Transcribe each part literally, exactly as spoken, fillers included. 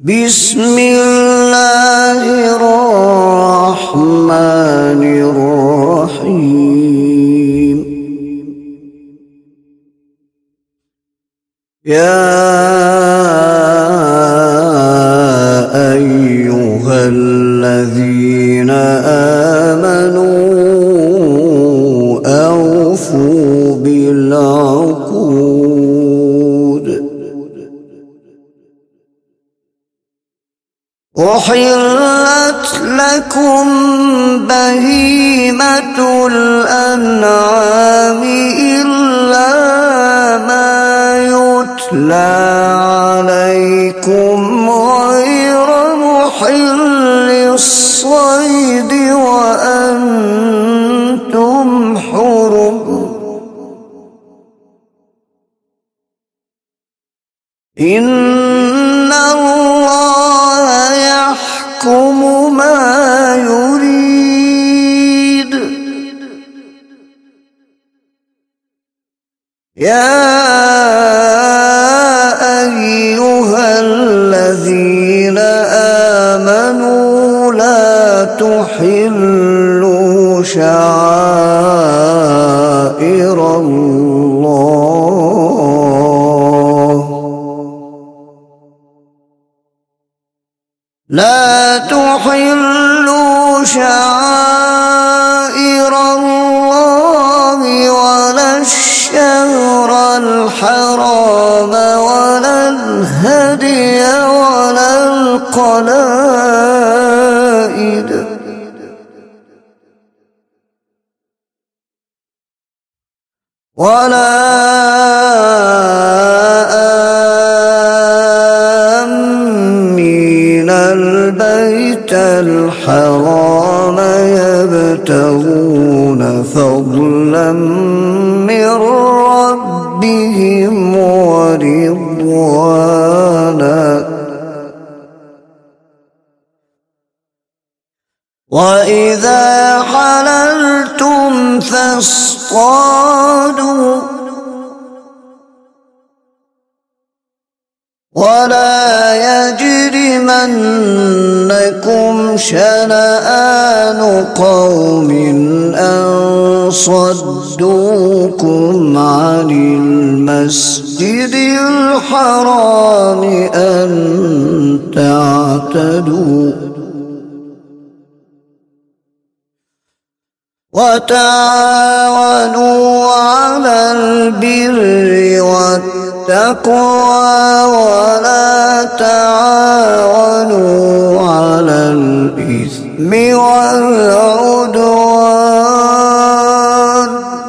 بسم الله الرحمن الرحيم. يا أيها الذين آمنوا أوفوا بالعقود. أحلت لكم بهيمة الأنعام إلا ما يتلى عليكم غير محل الصيد وأنتم حرم. إن الله يحكم ما يريد. يا أيها الذين آمنوا لا تحلوا شعائر الله لا تحلوا شعائر الله ولا الشهر الحرام ولا الهدي ولا القلائد ولا البيت الحرام يبتغون فضلا من ربهم ورضوانا. وإذا حللتم فاصطادوا ولا يجرمنكم شنآن قوم أن صدوكم عن المسجد الحرام أن تعتدوا وتعاونوا على البر والتقوى ولا تعاونوا على الإثم والعدوان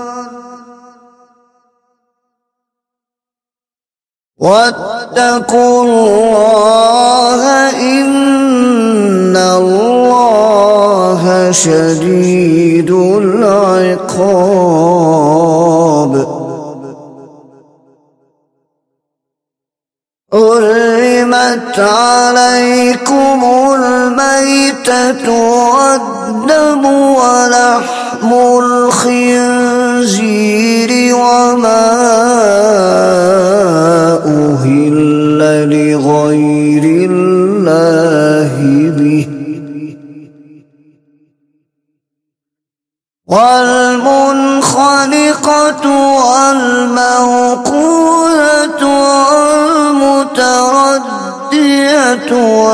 واتقوا الله إن الله شديد العقاب. حرمت عليكم الميتة والدم ولحم الخنزير وما أهل لغير الله به والمنخنقة والموقوذة والمتردية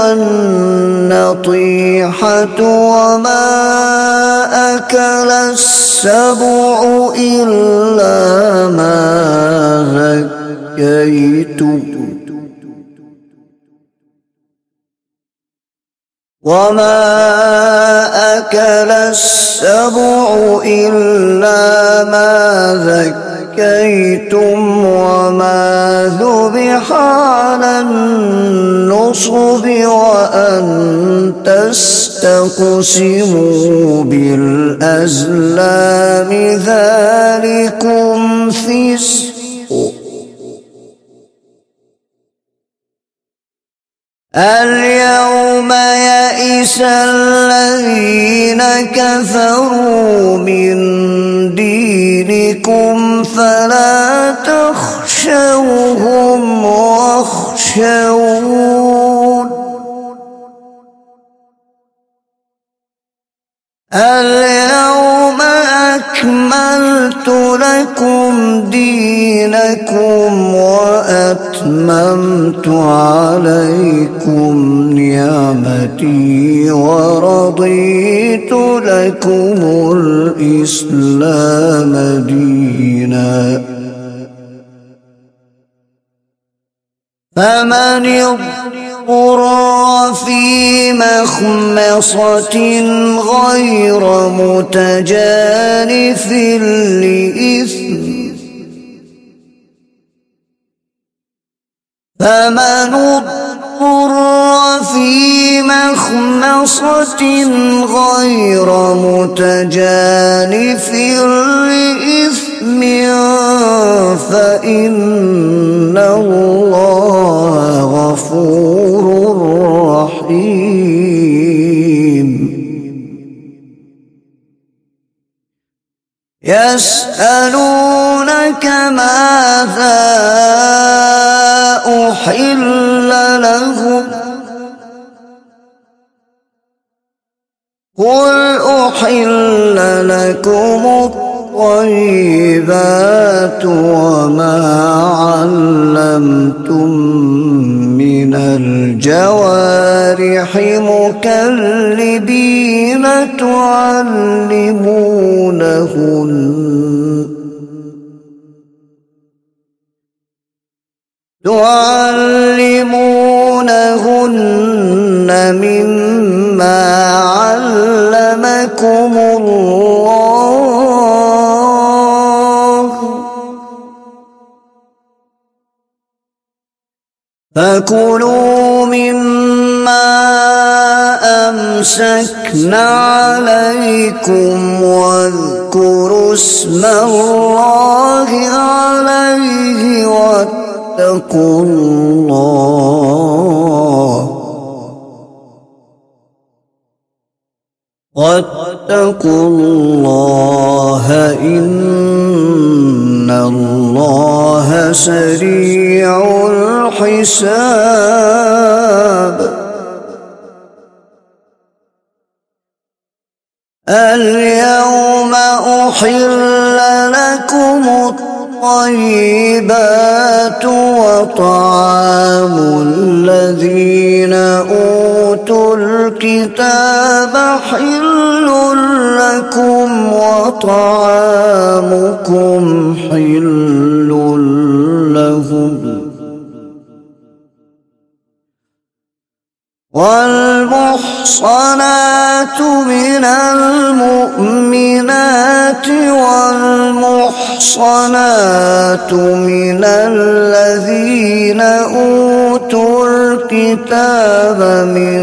والنطيحة وما أكل السبع إلا ما ذكيتم وما أكل السبع إلا ما ذكيتم وما ذبح على النصب وأن تستقسموا بالأزلام ذلكم فسق. اليوم يئس الذين كفروا من دينكم فلا تخشوهم واخشون اليوم أكملت لكم دينكم وأتممت عليكم نعمتي ورضيت لكم الإسلام دينا فمن اضطر في مخمصة غير متجانف لإثم فمن اضطر في مخمصة غير متجانف لإثم فإن الله غفور رحيم يسألونك ماذا أحل لهم قل أحل لكم الطيبات وما علمتم من الجوارح مكلبين تعلمونهن تعلمونهن مما علمكم الله فكلوا مما أمسكنا عليكم واذكروا اسم الله عليه واتقوا الله واتقوا الله إن الله سريع الحساب اليوم أحل لكم الطيبات وطعام الذين أوتوا الكتاب حل لكم وطعامكم حل لهم والمحصنات من المؤمنات والمحصنات من الذين أوتوا الكتاب من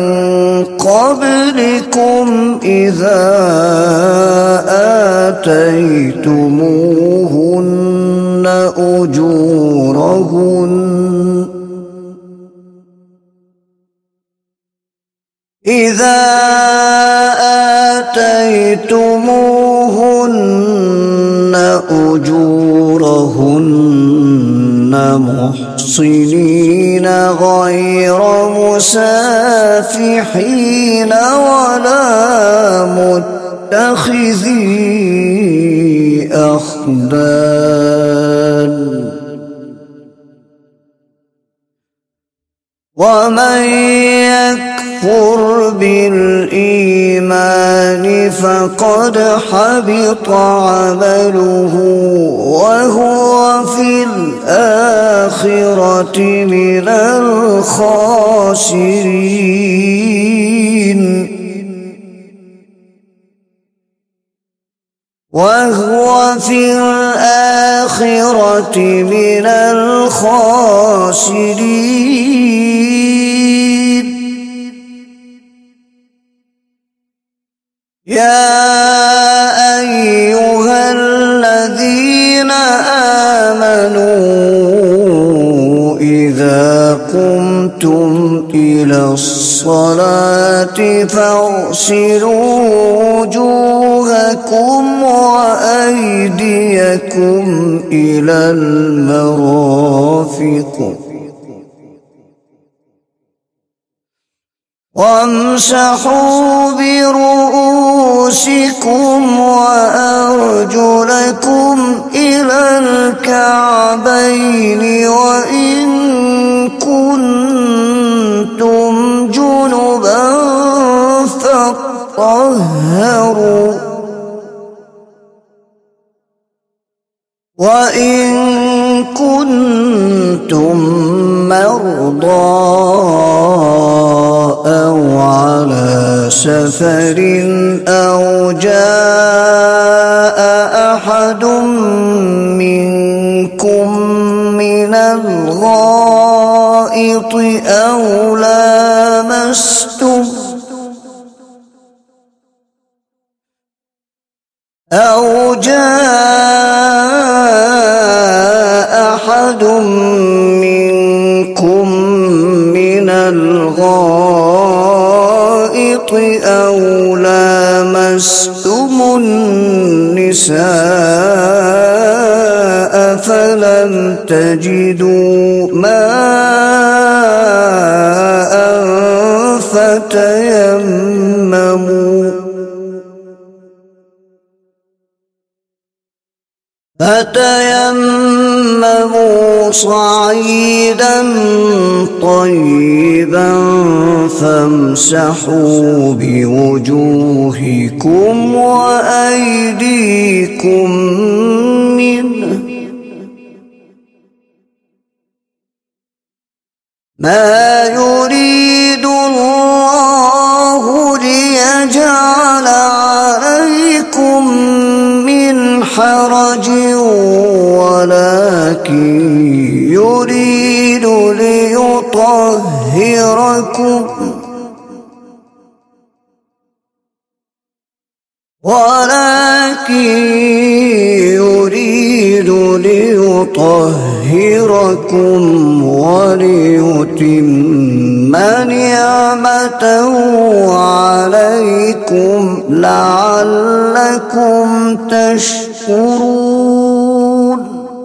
قبلكم إذا آتيتموهن أجورهن إذا آتيتموهن أجورهن محصنين غير مسافحين ولا متخذي أخدان ومن يكفر بالإيمان فقد حبط عمله وهو في الآخرة من الخاسرين وهو في الآخرة من الخاسرين يا أيها الذين آمنوا إذا قمتم إلى الصلاة فاغسلوا وجوهكم وأيديكم إلى المرافق وامسحوا برؤوسكم رؤوسكم وأرجلكم إلى الكعبين وإن كنتم جنبا فاطهروا وإن كنتم مرضى أو على سفر أو جاء أحد منكم من الغائط أو لامستم أو جاء أحد منكم من الغائط أو لامستم النساء فلم تجدوا ماء فتيمموا فتيمموا صعيدا طيبا فامسحوا بوجوهكم وأيديكم منه ما يريد الله ليجعل عليكم من حرج ولكن يريد ليطهركم ولكن يريد ليطهركم وليتم نعمته عليكم لعلكم تشكرون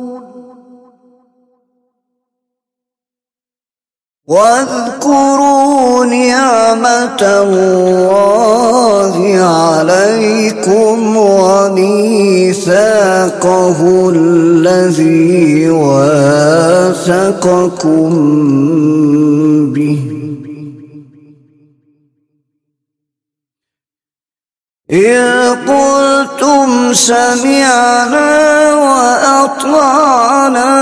واذكروا نعمة الله عليكم وميثاقه الذي واثقكم به إذ قلتم سمعنا وأطعنا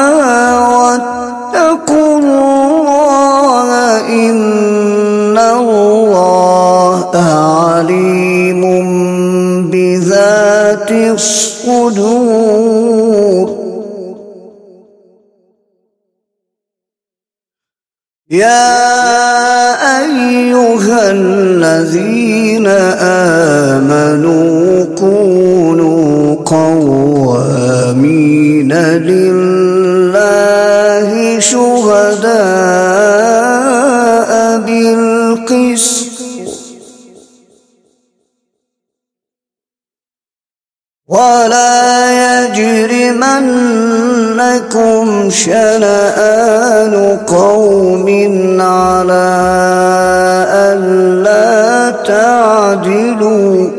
واتقوا الله إن الله عليم بذات الصدور يا أيها الذين آمنوا كونوا قوامين لله شهداء بالقسط ولا يجرمنكم شنآن قوم على ألا تعدلوا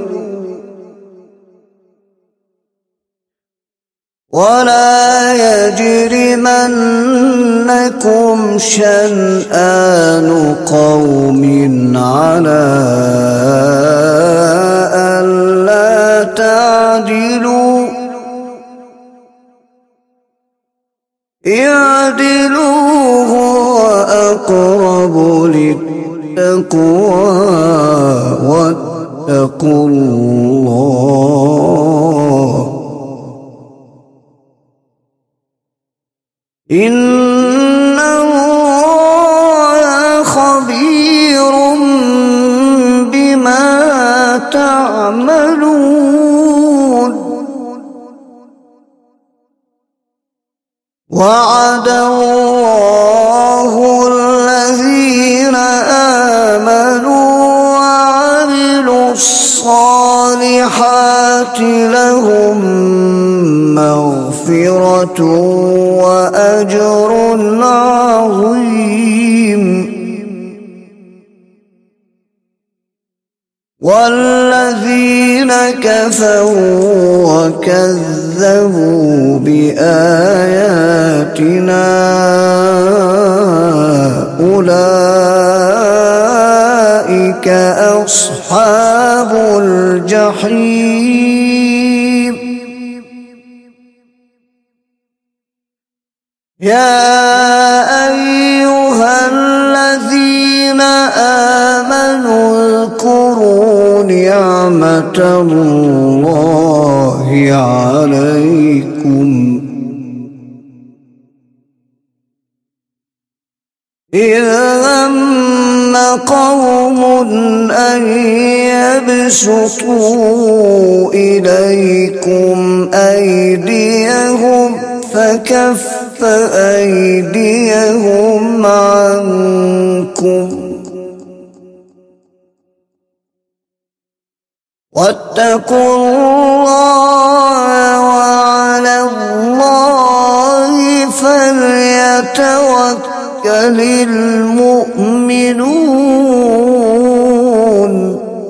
ولا يجرمنكم شنآن قوم على ألا تعدلوا اعدلوا هو أقرب للتقوى واتقوا الله إن الله خبير بما تعملون وعد الله الذين آمنوا وعملوا الصالحات لهم مغفرة وأجر عظيم والذين كفروا وكذبوا بآياتنا أولئك أصحاب الجحيم. يا أيها الذين آمنوا اذكروا نعمة الله عليكم إذ هم قوم أن يبسطوا إليكم أيديهم فكف أيديهم عنكم واتقوا الله وعلى الله فليتوكل المؤمنون.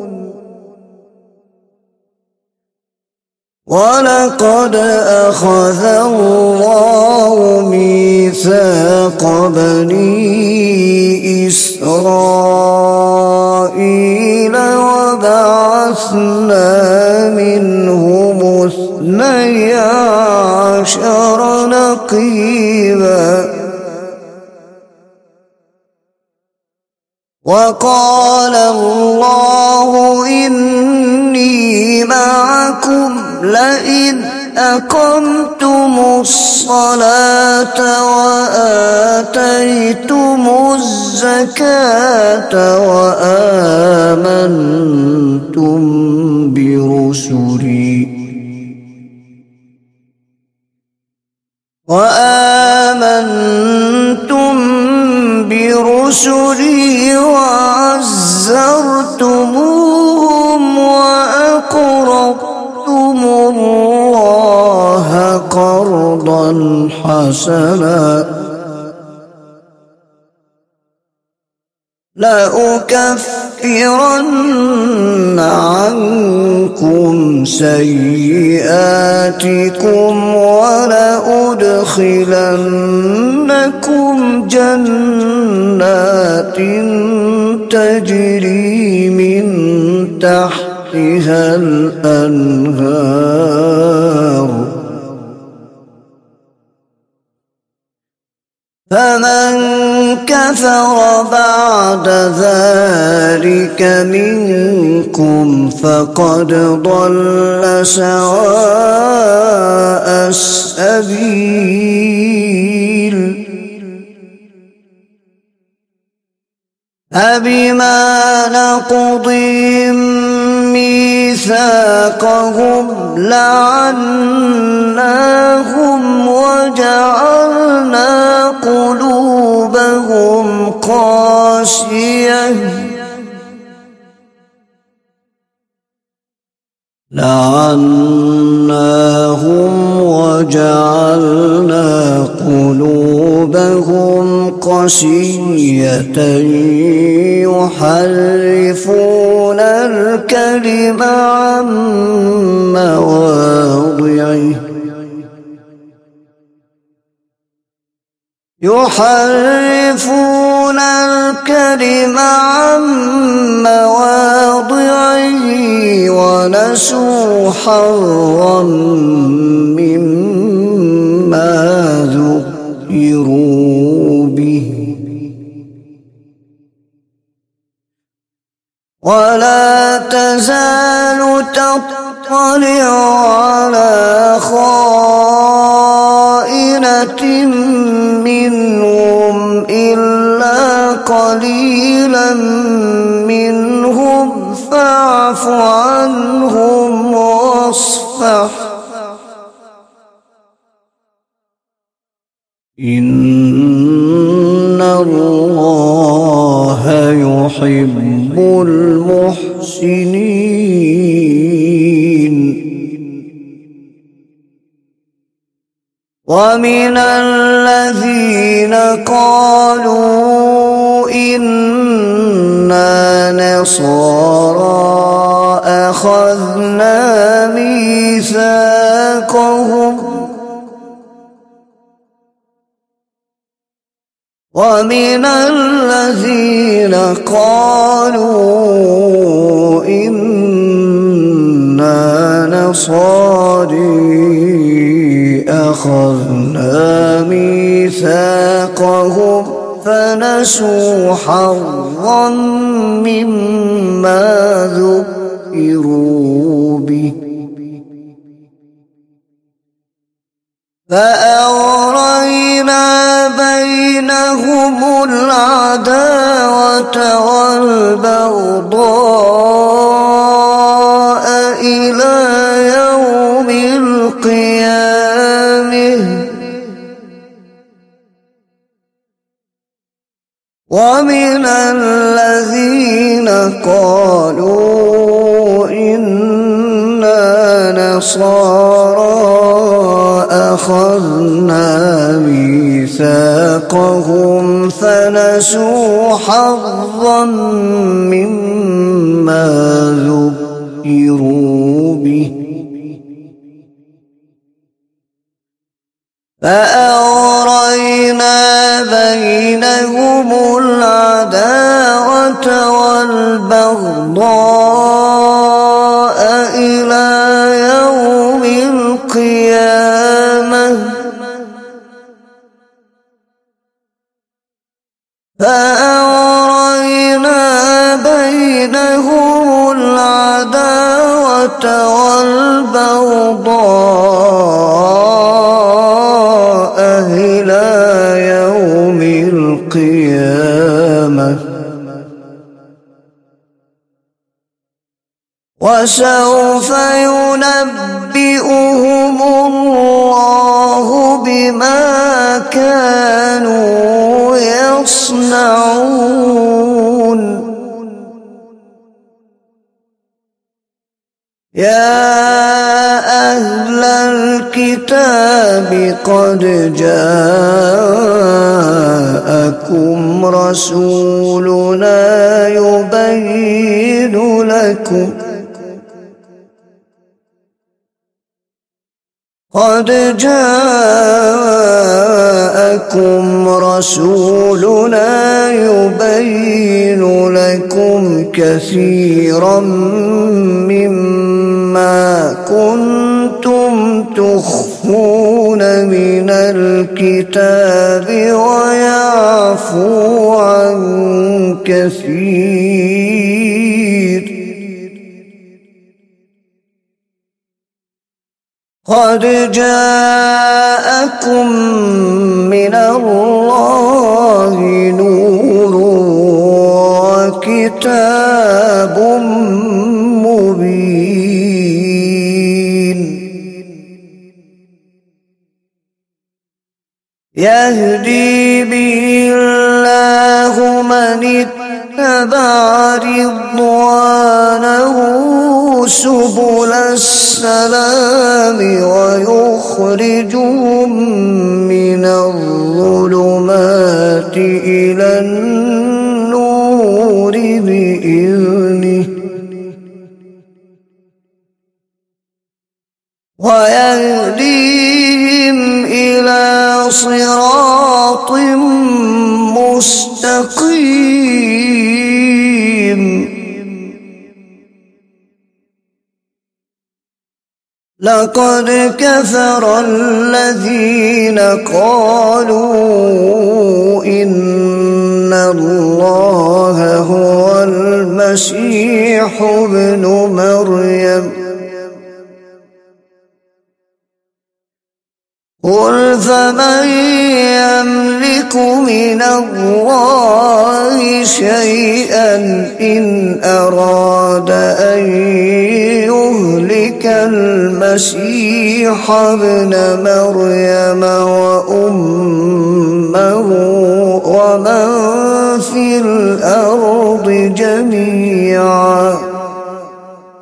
ولقد أخذ الله ميثاق بني إسرائيل وبعثنا منهم اثني عشر نقيبا وقال الله إني معكم لئن أقمتم الصلاة وآتيتم الزكاة وآمنتم برسلي وآمنتم برسلي وعزرتموهم وأقرضتم الله قرضا حسنا لأكفرن عنكم سيئاتكم ولأدخلنكم جنات تجري من تحتها الأنهار فمن كفر بعد ذلك منكم فقد ضل سواء السبيل. فبما نقضهم ميثاقهم لعناهم وجعلنا قلوبهم قاسية لعناهم وجعلنا قلوبهم قسية يحرفون الكلم عن مواضعه يحرفون الكلم عن مواضعه ونسوا حظا مما ذكروا به ولا تزال تطلع على خائنة منهم إلا قليلا منهم فاعف عنهم واصفح إن الله يحب المحسنين. ومن الذين قالوا إنا نصارى أخذنا ميثاقهم ومن الذين قالوا إنا نصارى أخذنا ميثاقهم فنسوا حظا مما ذكروا به فأغرينا بينهم العداوة والبغضاء إلى يوم القيامة ومن الذين قالوا إنا نصارى أخذنا ميثاقهم فنسوا حظا مما ذكروا به فأغرينا بينهم العداوة والبغضاء إلى يوم القيامة فأغرينا بينهم العداوة والبغضاء إلى يوم القيامة وسوف ينبئهم الله بما كانوا يصنعون يا أهل الكتاب قد جاءكم رسولنا يبين لكم قد جاءكم رسولنا يبين لكم كثيرا مما كنتم تخفون من الكتاب ويعفو عن كثير قد جاءكم من الله نور وكتاب مبين يهدي به الله من اتبع رضوانه سبل السلام ويخرجهم من الظلمات إلى النور بإذنه ويهديهم إلى صراط مستقيم لقد كفر الذين قالوا إن الله هو المسيح ابن مريم قل فمن يملك من الله شيئا إن أراد أن يهلك المسيح ابن مريم وأمه ومن في الأرض جميعا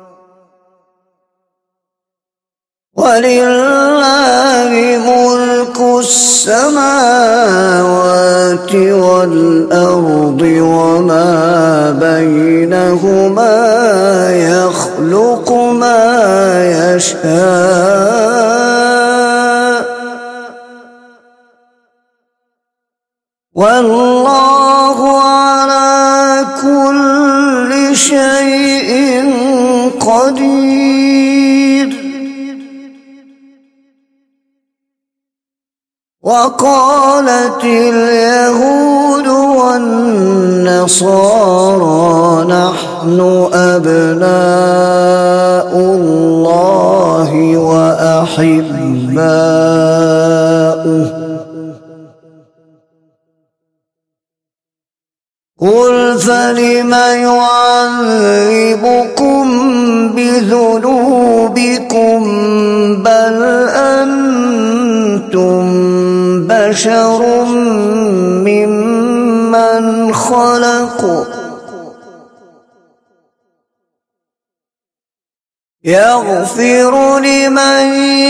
ولله ملك السماوات والأرض وما بينهما يخلق ما يشاء والله على كل شيء قدير. وقالت اليهود والنصارى نحن أبناء الله وأحباؤه قل فلم يعذبكم بذنوبكم بل أنتم بشر ممن خلق يغفر لمن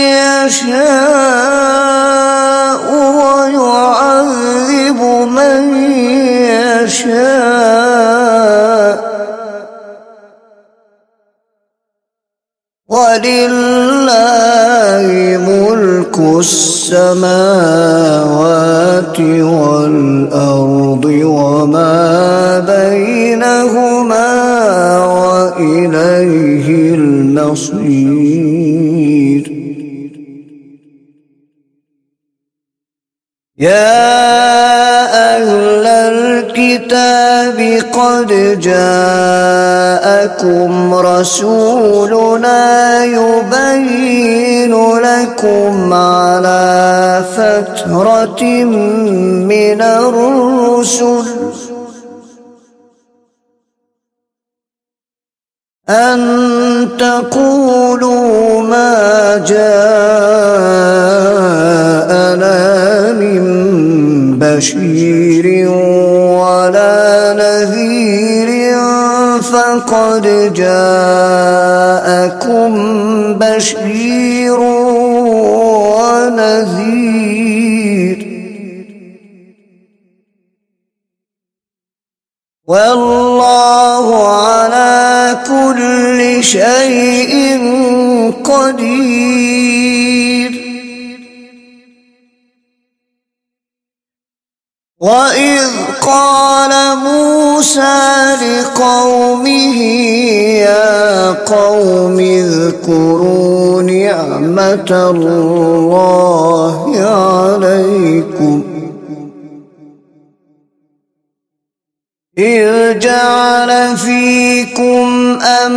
يشاء ويعذب من يشاء ولله ملك السماوات والأرض وما بينهما وإليه المصير. يا أهل الكتاب قد جاءكم رسولنا يبين لكم على فترة من الرسل أن تقولوا ما جاءنا من بشير ولا نذير فقد جاءكم بشير ونذير والله على كل شيء قدير. وإذ قال موسى لقومه يا قوم اذكروا نعمة الله عليكم إذ جعل فيكم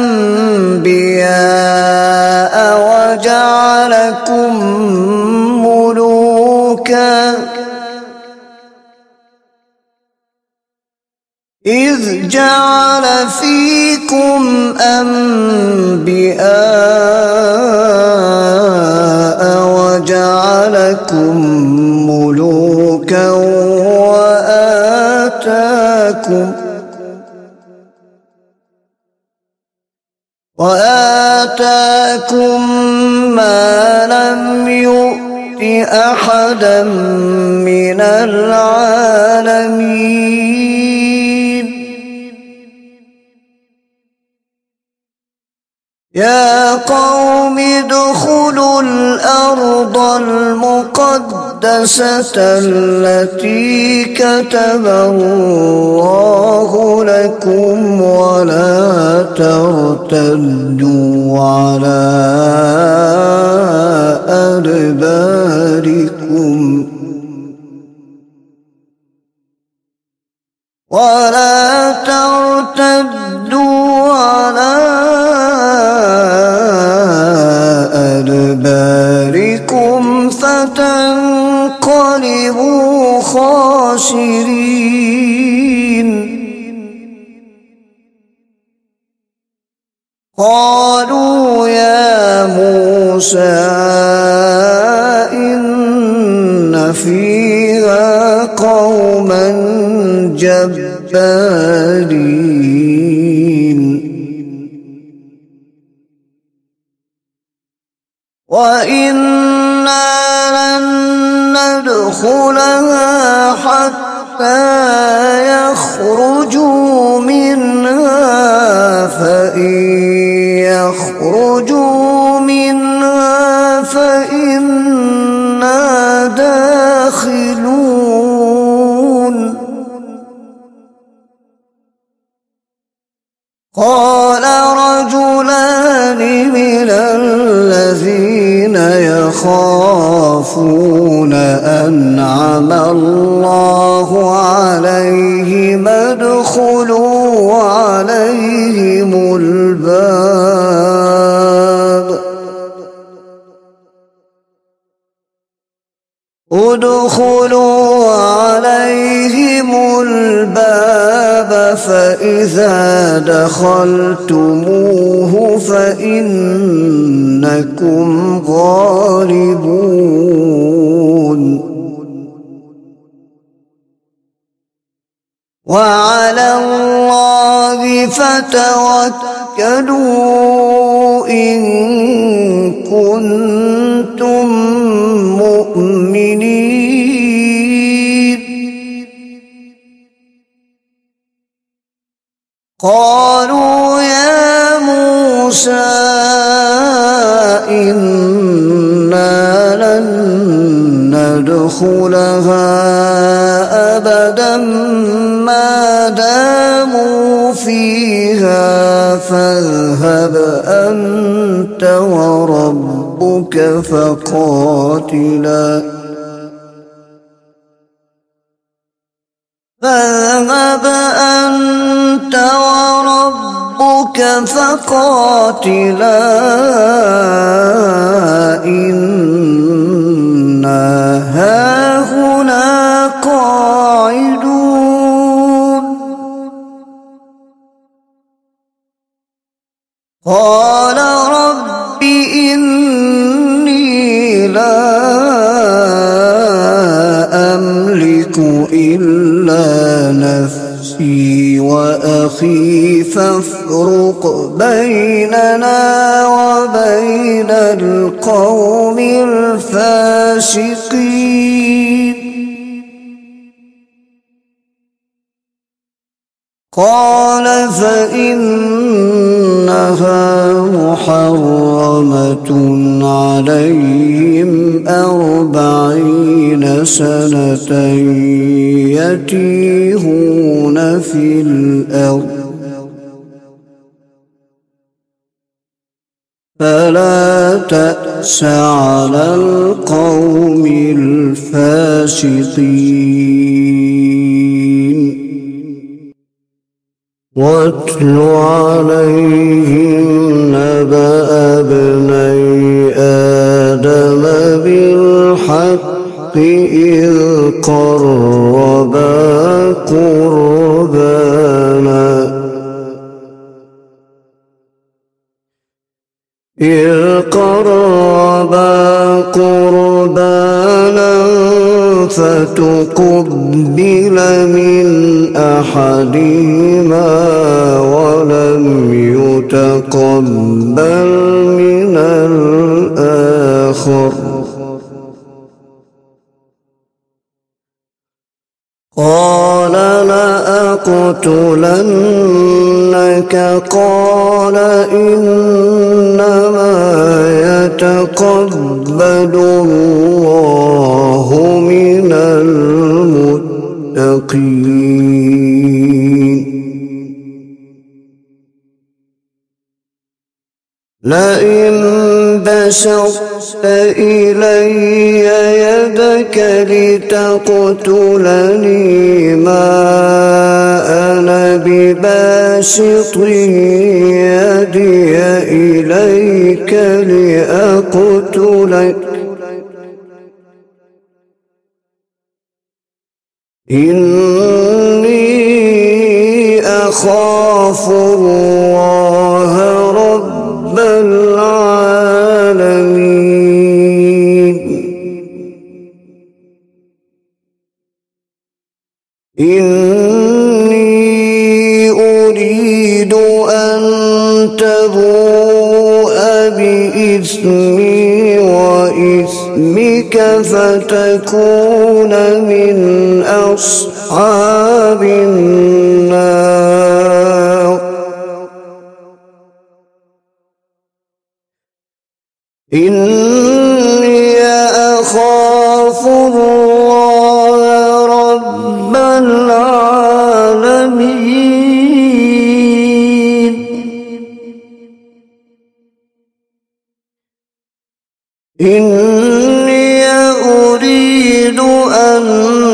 أنبياء وجعلكم ملوكا إذ جعل فيكم أنبياء وجعلكم ملوكا وآتاكم وآتاكم ما لم يؤت أحدا من العالمين. يا قوم ادخلوا الأرض المقدسة التي كتب الله لكم ولا ترتدوا على أدباركم ولا ترتدوا على أدباركم فتنقلبوا خاسرين. قالوا يا موسى إن فيها قوما جبارين وإنا لن قال رجلان من الذين يخافون أنعم الله عليهم ادخلوا عليهم الباب ادخلوا عليهم الباب فإذا دخلتموه فإنكم غالبون وعلى الله فتوكلوا إن كنتم مؤمنين قالوا يا موسى إنا لن ندخلها أبدا ما داموا فيها فاذهب أنت وربك فقاتلا فاذهب أنت وربك فقاتلا إنا هاهنا قاعدون قال رب إني لا أملك إلا نفسي وأخي فافرق بيننا وبين القوم الفاسقين قال فإنها محرمة عليهم أربعين سنة يتيهون في الأرض فلا تأس على القوم الفاسقين واتل عليهم نبأ ابني آدم بالحق إذ قربا قربانا إذ قربا قربانا فتقبل من أحدهما ولم يتقبل من الآخر قال لأقتلنك قال إنما يتقبل الله من المتقين لئن بسطت إلي يدك لتقتلني ما أنا بباسط يدي إليك لأقتلك إني أخاف الله رب العالمين إني أريد أن تبوء بإثمي وإثمك فتكون من أصحاب النار إني أخاف الله رب العالمين إني أريد أن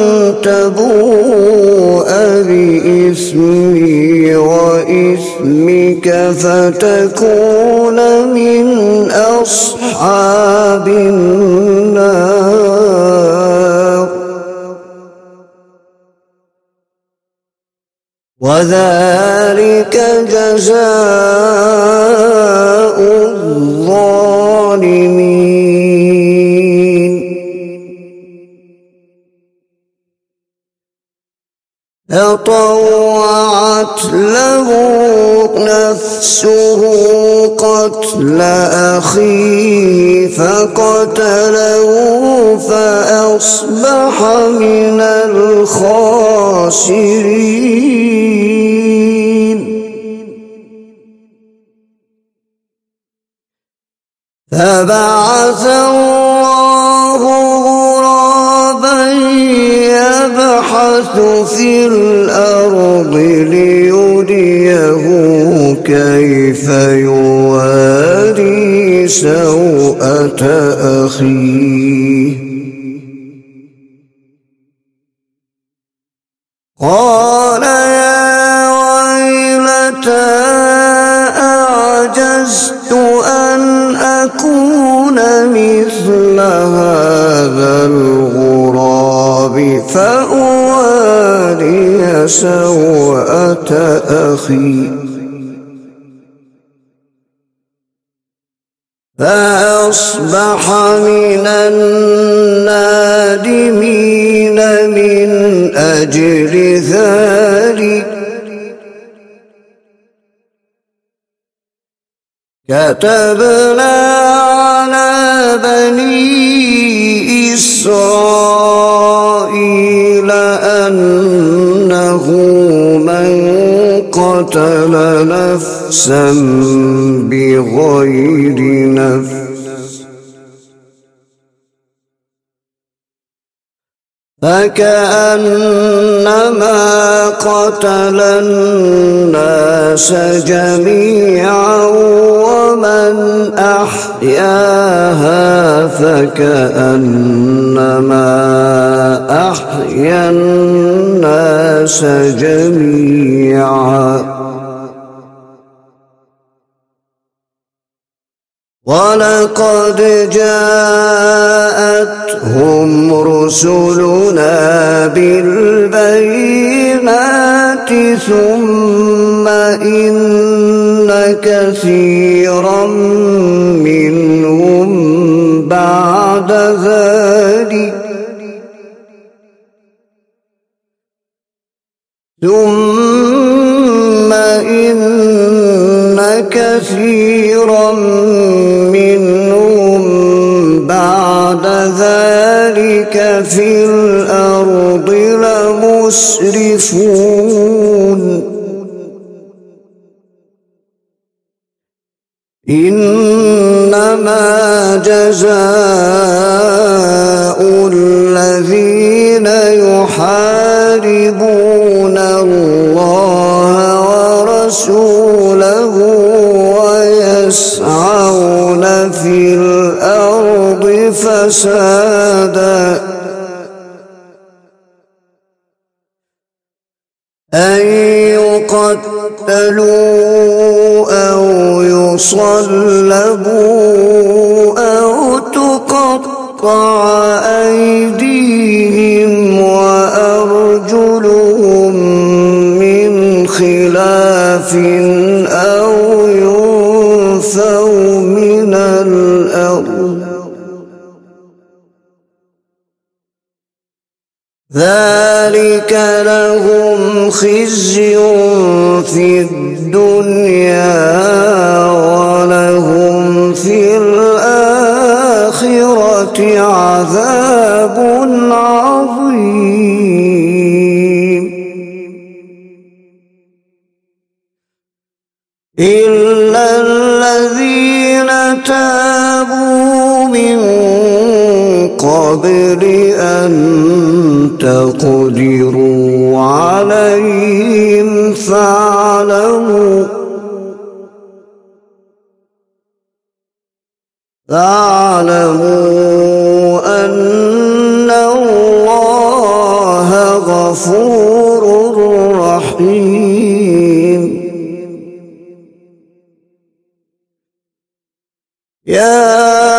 تبوء بإثمي وإثمك فتكون من أصحاب النار وذلك جزاء الظالمين. فطوعت له نفسه قتل أخيه فقتله فأصبح من الخاسرين. فبعث الله غرابا يبحث في الأرض ليريه كيف يواري سوءة أخيه قال يا ويلتى أعجزت أن أكون مثل هذا الغراب فأواري سوءة أخي فأصبح من النادمين من أجل ذلك. كتبنا على بني إسرائيل أنه من قتل نفسا بغير نفس فكأنما قتل الناس جميعا ومن أحياها فكأنما أحيا الناس جميعا. ولقد جاءتهم رسلنا بالبينات ثم إن كثيرا منهم بعد ذلك ثم إن كثيرا منهم بعد ذلك في الأرض لمسرفون. إنما جزاء الذين يحاربون الله ورسوله ويسعون في الأرض فسادا أن يقتلوا أو يصلبوا أو تقطع أيديهم وأرجلهم من خلاف أو ينفوا من الأرض ذلك لهم خزي في الدنيا ولهم في الآخرة عذاب عظيم. إلا الذين تابوا من قبل أن تقدروا عليهم فاعلموا واعلموا أن الله غفور رحيم. يا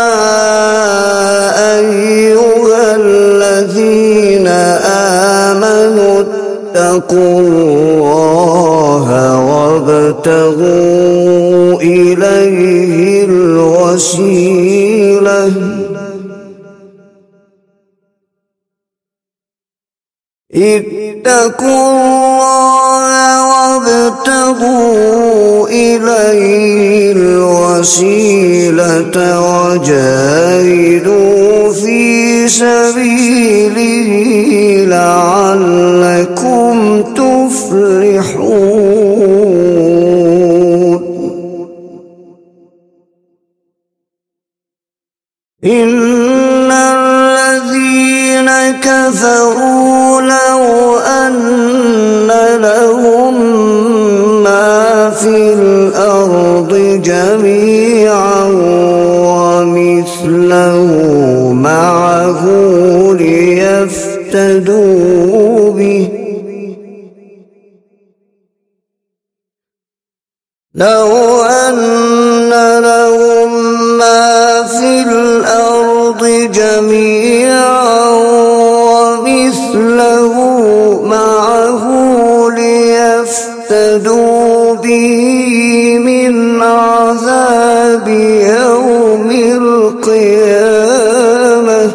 أيها الذين آمنوا اتقوا الله وابتغوا إليه الوسيلة اتقوا الله وابتغوا إليه الوسيلة وجاهدوا في سبيله لعلكم تفلحون. إن الذين كفروا لو أن لهم ما في الأرض جميعا ومثله معه ليفتدوا به لو أن لهم ما في الأرض جميعا ومثله معه ليفتدوا به من عذاب يوم القيامة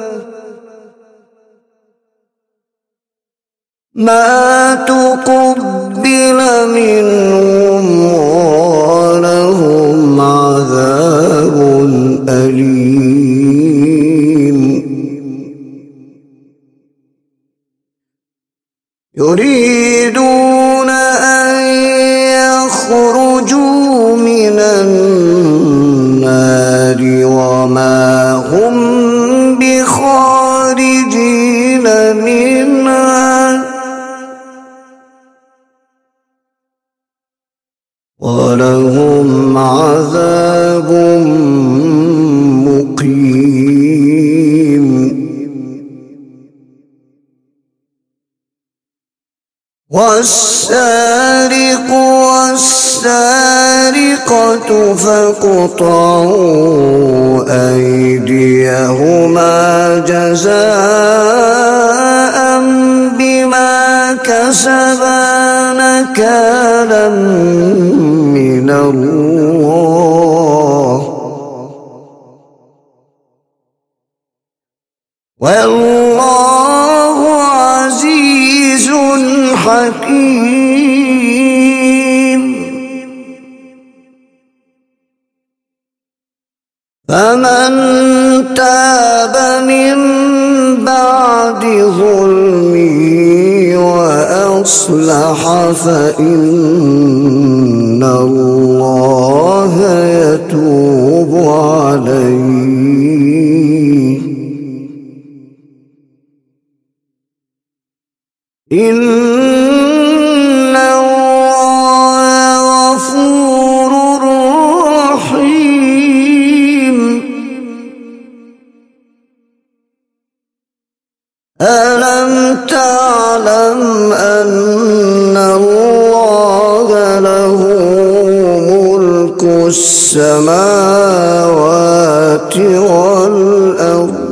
ما تقبل منهم ولهم عذاب أليم. يريدون أن يخرجوا من النار وما هم بخارجين منها ولهم عذاب مقيم. والسارق والسارقة فاقطعوا أيديهما جزاء بما كسبا نكالا من الله والله عزيز حكيم. فمن تاب من بعد ظلمه وأصلح فإن الله يتوب عليه. إن الله غفور رحيم. ألم تعلم أن الله له ملك السماوات والأرض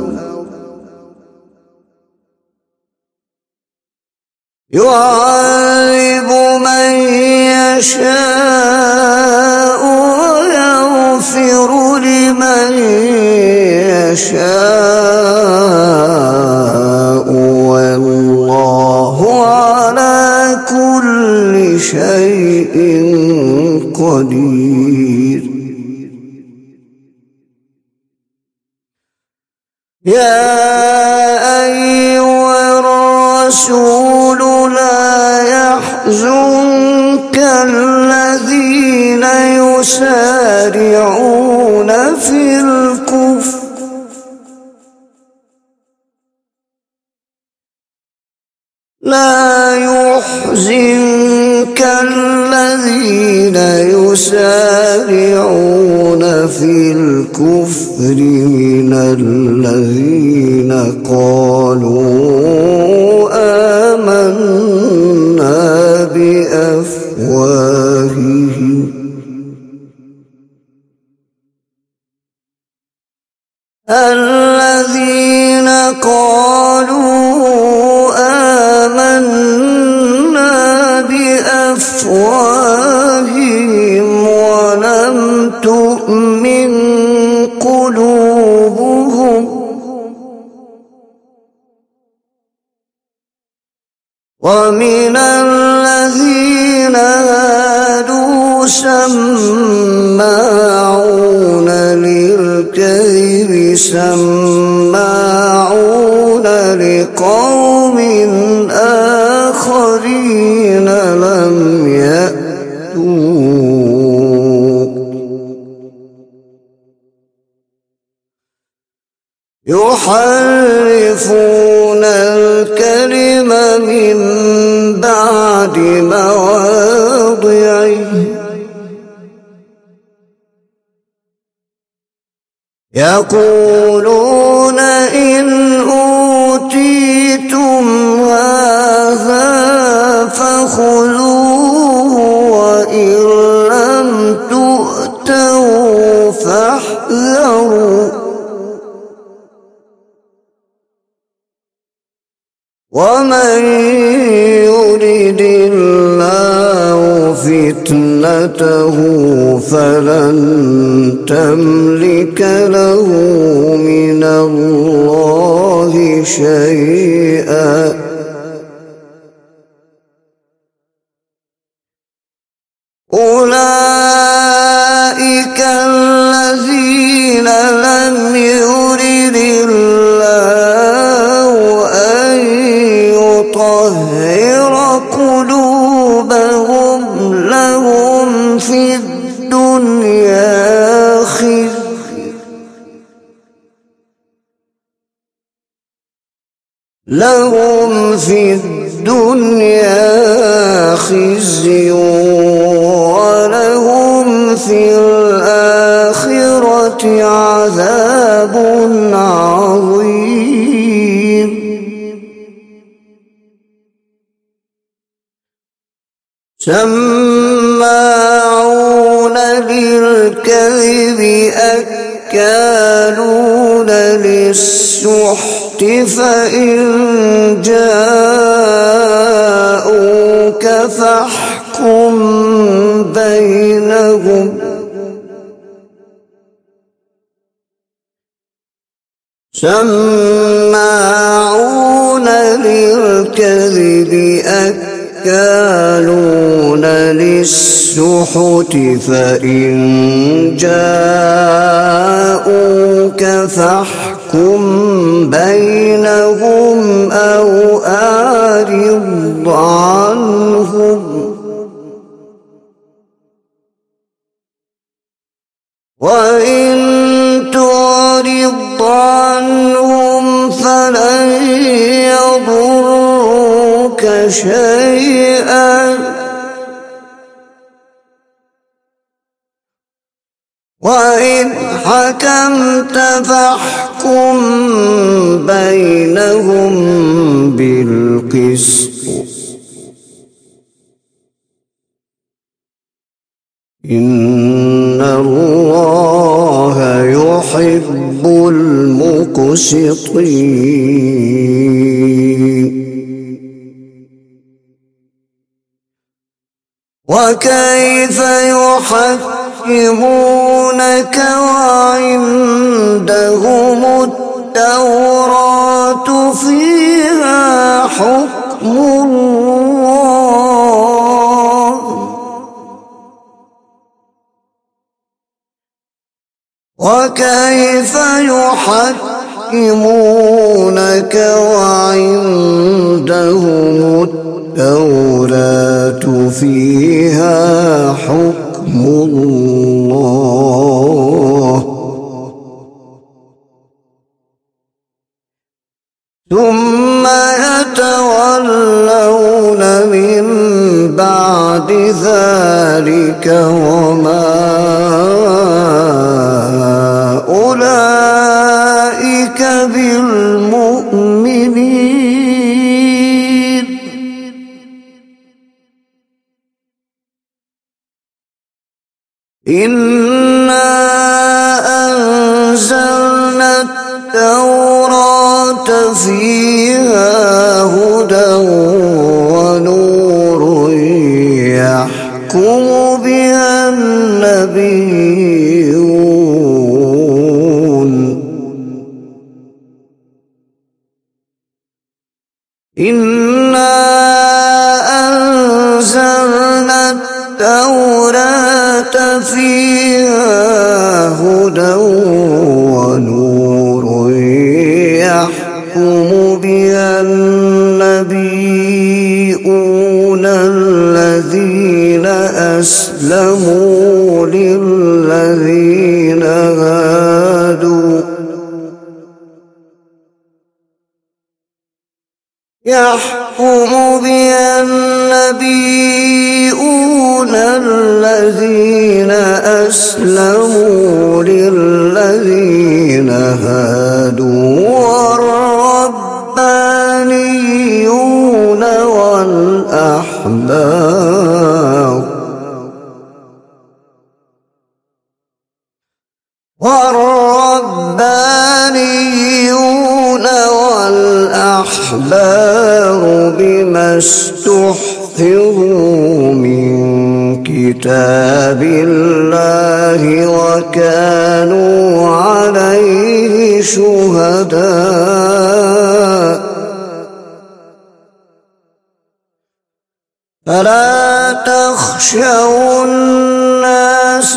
يعذب من يشاء ويغفر لمن يشاء والله على كل شيء قدير. يا أيها الرسول لا يحزنك الذين يسارعون في الكفر لا يحزنك الذين يسارعون في الكفر من الذين قالوا آمنا بأفواههم الذين قالوا آمنا بأفواههم ولم تؤمن قلوبهم ومن الذين هادوا سماعون للكذب سماعون لقوم آخرين لم يأتوك يحرفون الكلم من بعد مواضعه يقولون إن أوتيتم هذا فخذوه وإن لم تؤتوا فاحذروا ومن يرد الله فتنته فلن تملك له من الله شيئا أولئك الذين لم يرد الله أن يطهر قلوبهم لهم في الدنيا خزي لهم في الدنيا خزي ولهم في الآخرة عذاب عظيم سماعون للكذب أكالون للسحت فإن جاءوك فاحكم بينهم سماعون للكذب أكالون للسحت فإن جاءوك فاحكم بينهم أو أعرض عنهم وإن تعرض عنهم فلن يضروك شيئا وإن حكمت فاحكم بينهم بالقسط إن الله يحب المقسطين وكيف يحكمونك وعندهم التوراة فيها حكم الله وكيف يحكمونك وعندهم التوراة فيها حكم الله ثم يتولون من بعد ذلك وما أولئك بالمؤمنين إنا أنزلنا التوراة فيها هدى ونور يحكم بها النبيون إنا أنزلنا التوراة فيها هدى ونور يحكم بها النبيون الذين أسلموا للذين هادوا يحكم بها النبيون الذين أسلموا للذين هادوا والربانيون والأحبار والربانيون والأحبار بما استحفظوا من كتاب الله وكانوا عليه شهداء فلا تخشوا الناس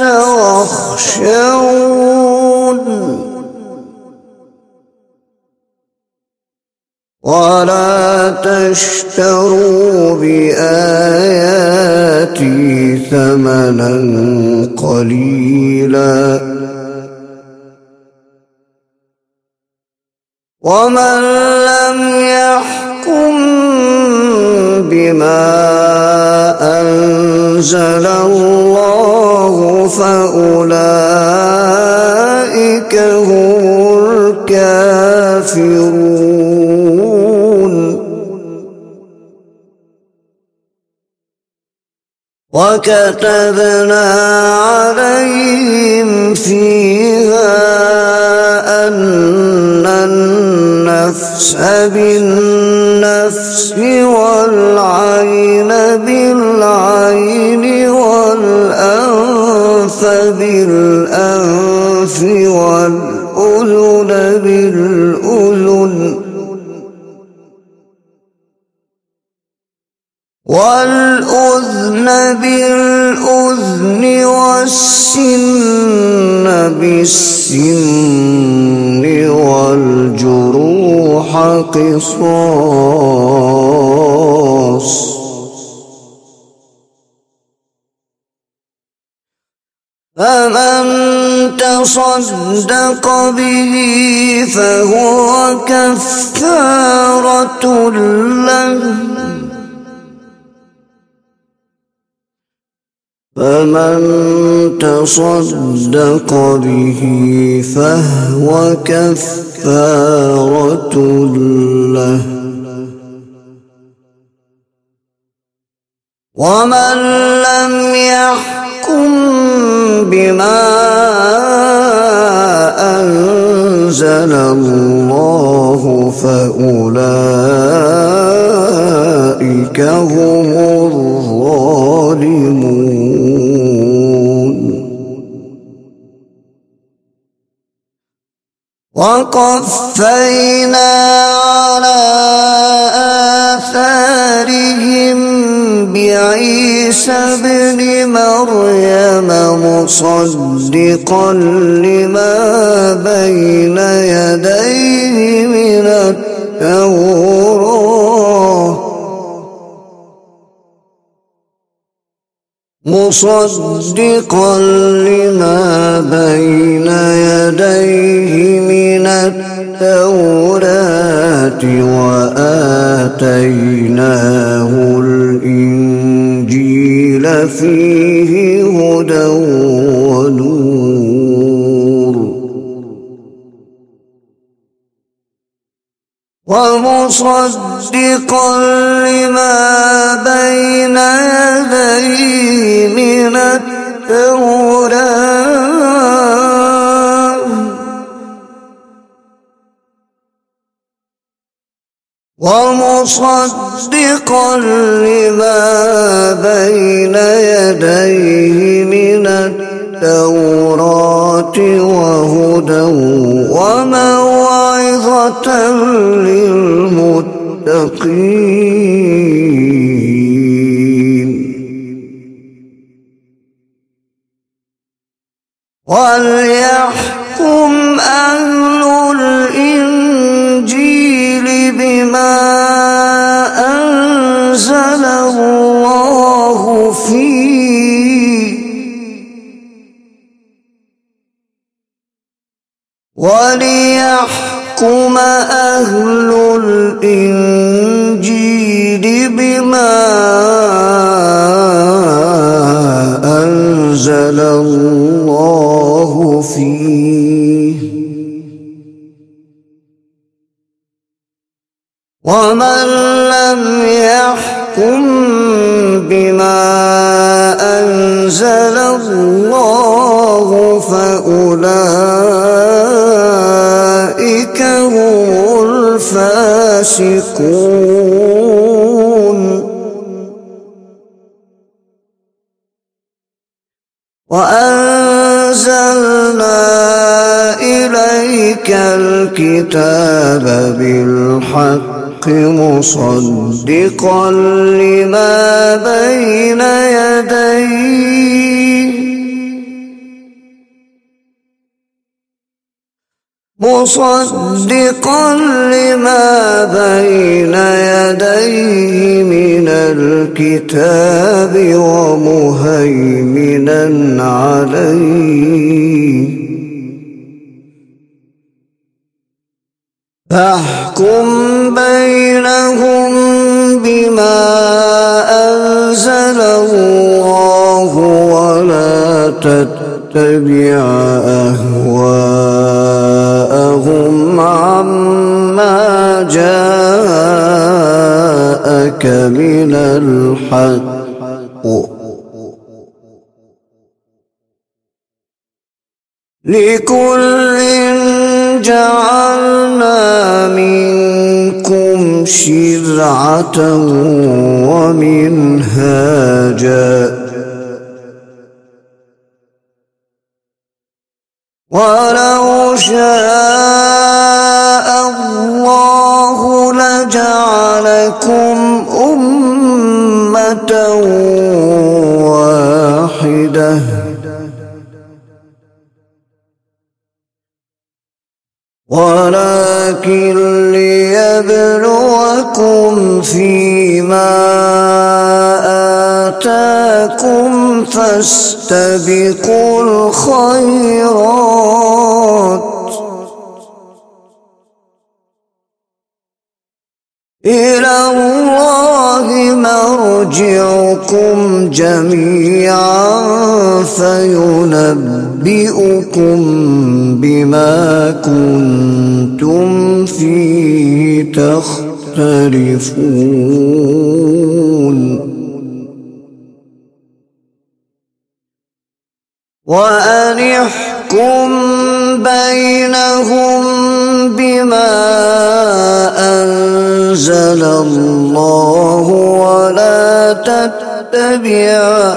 واخشون ولا تشتروا بآياتي ثمنا قليلا ومن لم يحكم بما أنزل الله فأولئك هم الكافرون وكتبنا عليهم فيها أن النفس بالنفس والعين بالعين والأنف بالأنف والأذن بالأذن والأذن بالأذن والسن بالسن والجروح قصاص فمن تصدق به فهو كفارة له فمن تصدق به فهو كفارة له ومن لم يحكم بما أنزل الله فأولئك هم الظالمون وقفينا على آثارهم بعيسى ابن مريم مصدقا لما بين يديه من التوراة مصدقا لما بين يديه من التوراة وآتيناه الإنجيل فيه هدى ونور ومصدقا لما بين يديه من التوراة ومصدقا لما بين يديه من التوراة وهدى وموعظة للمتقين وليحكم أهل الإنجيل بما أنزل الله فيه وليحكم أهل الإنجيل بما أنزل الله فيه ومن لم يحكم بما أنزل الله فأولئك هم الفاسقون وأنزلنا إليك الكتاب بالحق مصدقا لما بين يديه مصدقا لما بين يديه من الكتاب ومهيمنا عليه فاحكم بينهم بما أنزل الله ولا تتبع أهواءهم عما جاءك من الحق لكل جعلنا منكم شرعة ومنهاجا ولو شاء الله لجعلكم أمة واحدة ولكن ليبلوكم فيما آتاكم فاستبقوا الخيرات إلى الله مرجعكم جميعا فينبئكم بما كنتم فيه تختلفون وأن يحكم بينهم بما أنزل الله ولا تتبع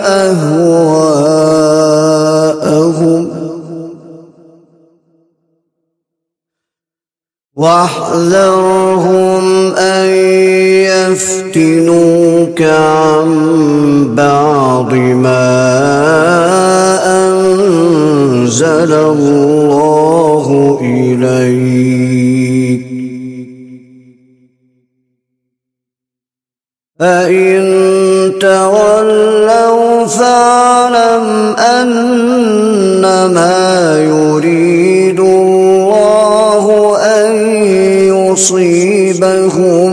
أهواءهم واحذرهم أن يفتنوك عن بعض ما أنزل الله إليك فإن تولوا فاعلم أنما يريد الله أن يصيبهم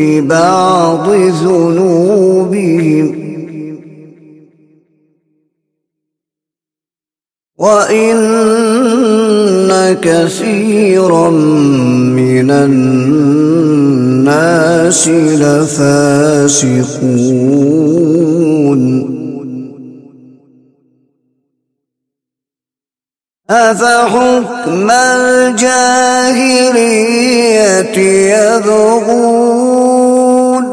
ببعض ذنوبهم وإن كثيرا من الناس لفاسقون أفحكم الجاهلية يبغون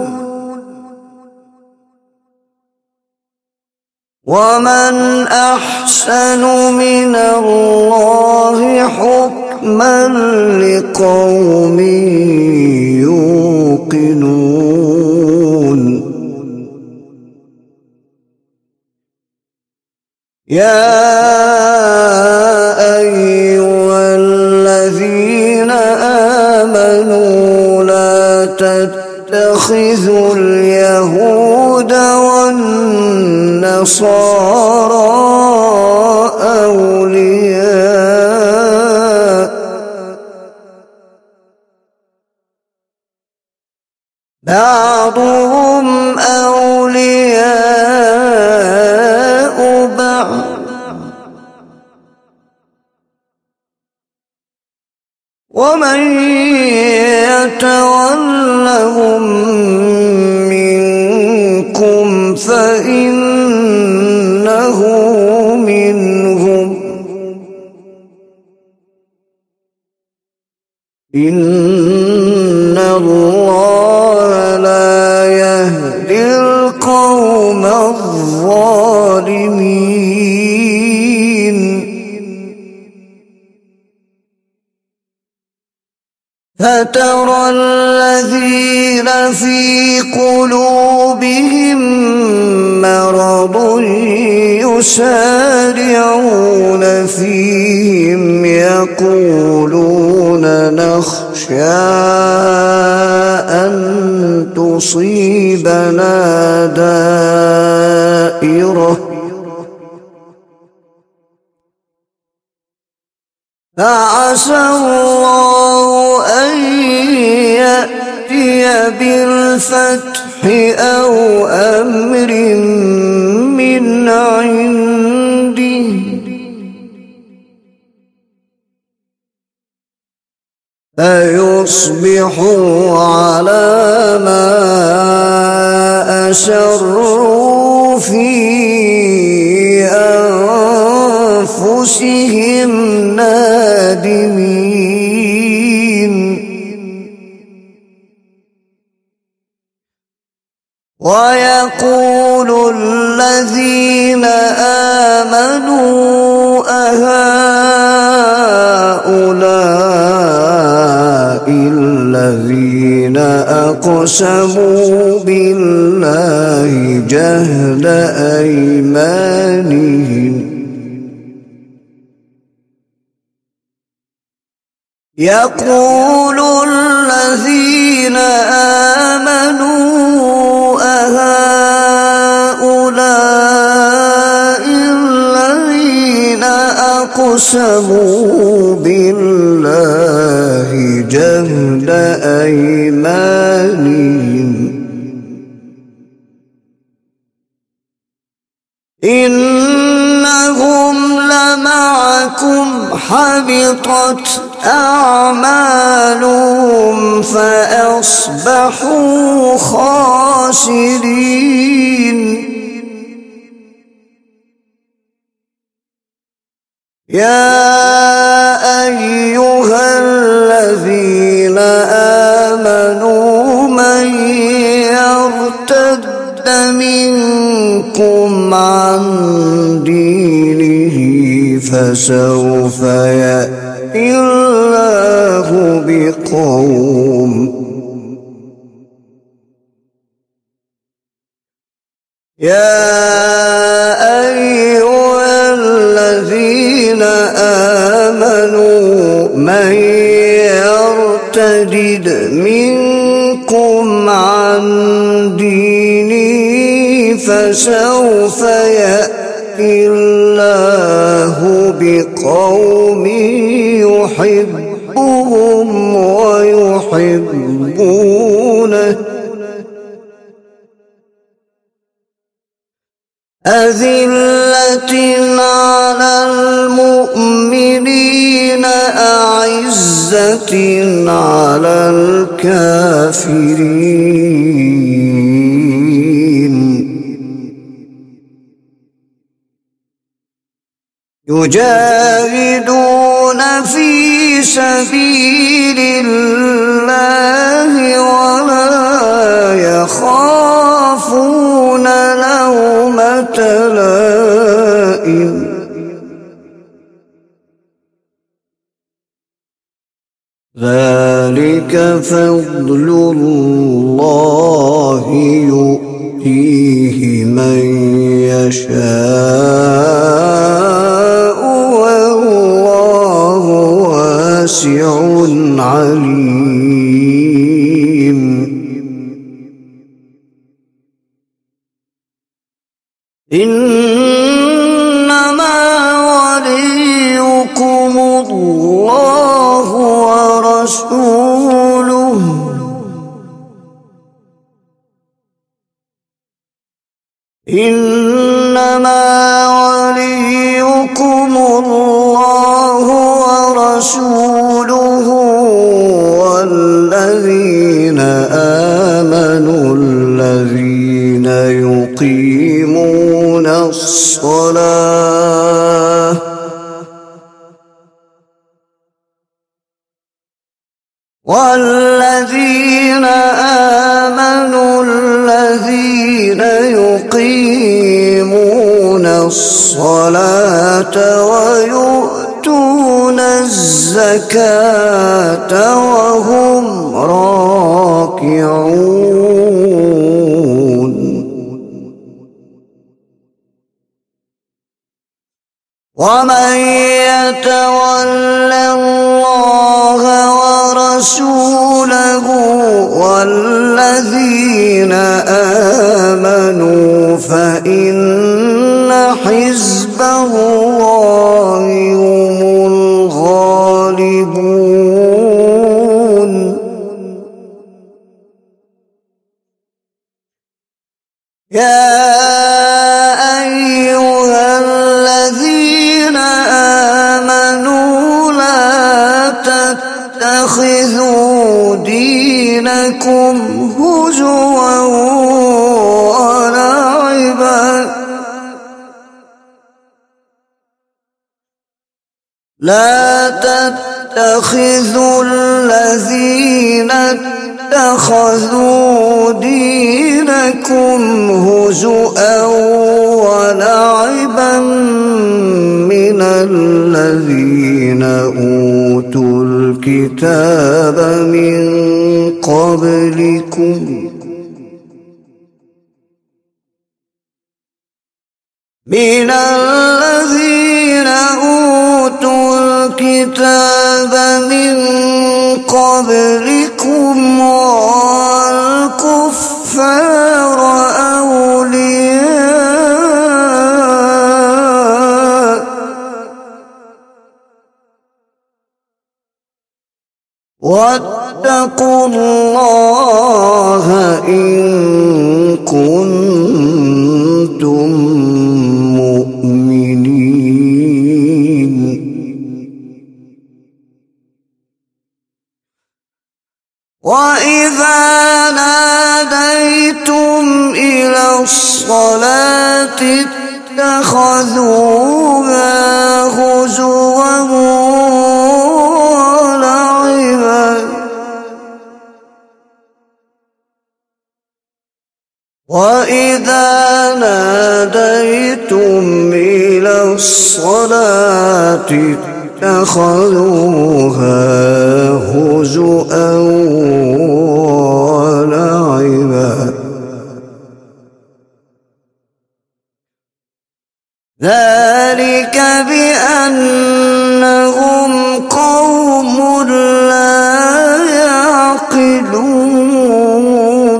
ومن أحسن من الله حكما لقوم يوقنون يا أيها الذين آمنوا لا تتخذوا اليهود والنصارى أولياء بعضهم أولياء بعض ومن يتولهم منكم فإنه منهم إن الله لا يهدي القوم الظالمين فترى الذين في قلوبهم مرض يسارعون فيهم يقولون نخشى أن تصيبنا دائرة فعسى الله أن يأتي بالفتح أو أمر من عنده فيصبحوا على ما أسروا في أنفسهم نادمين ويقول الذين آمنوا أهؤلاء الذين أقسموا بالله جهد أيمانهم يقول الذين آمنوا أهؤلاء الذين أقسموا بالله جهد أيمانهم إنهم لمعكم حبطت أعمالهم فأصبحوا خاسرين يا أيها الذين آمنوا من يرتد منكم عن دينه فسوف يأتي الله بقوم يا أيها الذين آمنوا من يرتد منكم عن دينه فسوف يأتي الله بقوم يحبهم ويحبونه أذلة على المؤمنين على الكافرين يجاهدون في سبيل الله ولا يخافون لومة لائم ذلك فضل الله يؤتيه من يشاء والله واسع عليم إنما وليكم الله ورسوله إنما وليكم الله ورسوله والذين آمنوا الذين يقيمون الصلاة والذين آمنوا الذين يقيمون الصلاة ويؤتون الزكاة وهم راكعون ومن يتول الله ورسوله والذين آمنوا فإن حزب الله هم الغالبون يا أيها الذين آمنوا لا تتخذوا دينكم هزوا ولعبا لا تتخذوا الذين اتخذوا دينكم هزؤا ولعبا من الذين أوتوا الكتاب من قبلكم من الذين أوتوا الكتاب من قبلكم والكفار أولياء واتقوا الله إن كنتم مؤمنين وإذا ناديتم إلى الصلاة اتخذوها هزوا ولعبا وإذا ناديتم إلى الصلاة اتخذوها هزؤا ولعبا ذلك بأنهم قوم لا يعقلون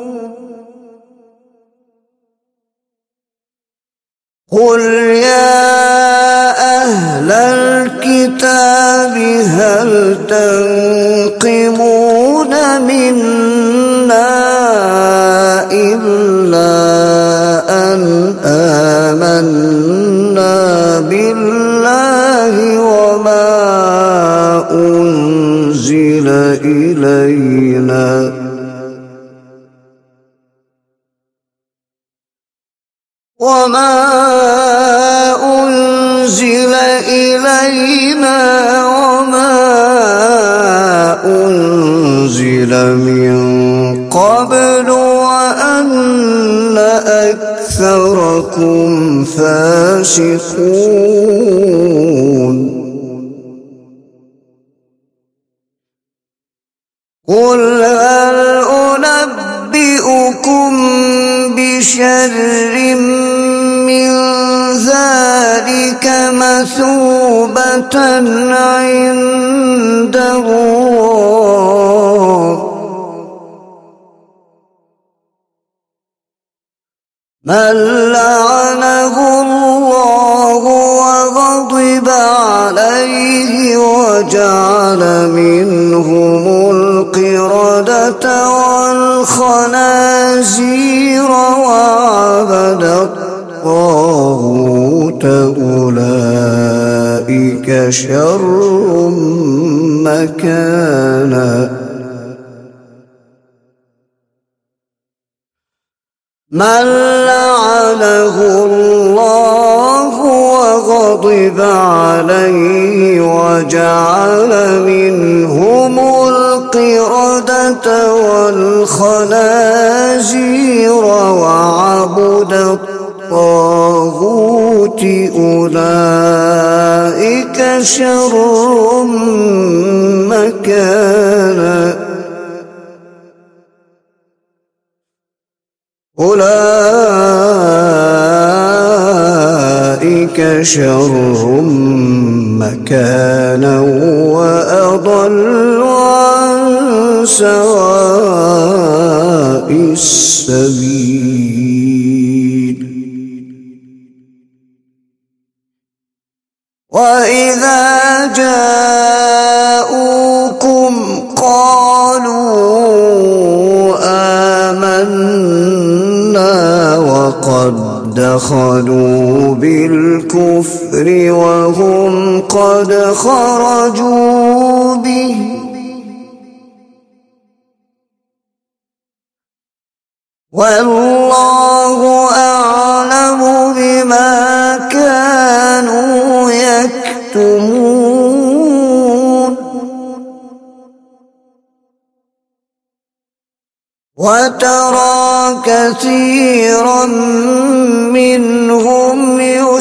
قل يا أهل الكتاب هل تنقمون منا إلا أن آمنا بالله وما أنزل إلينا وما أنزل إلينا وما أنزل من قبل وأن أكثركم فاسقون قل هل أنبئكم بشر من ذلك مثوبة عند الله من لعنه الله وغضب عليه وجعل منهم القردة والخنازير وعبد الطاغوت أولئك شر مكانا من لعنه الله وغضب عليه وجعل منهم القردة والخنازير وعبد الطاغوت أولئك شر مكانا أولئك شر مكانا وأضل عن سواء السبيل وإذا جاءوكم قالوا آمنا وقد دخلوا بالكفر وهم قد خرجوا به والله أعلم بما كانوا يكتمون وترى كثيرا منهم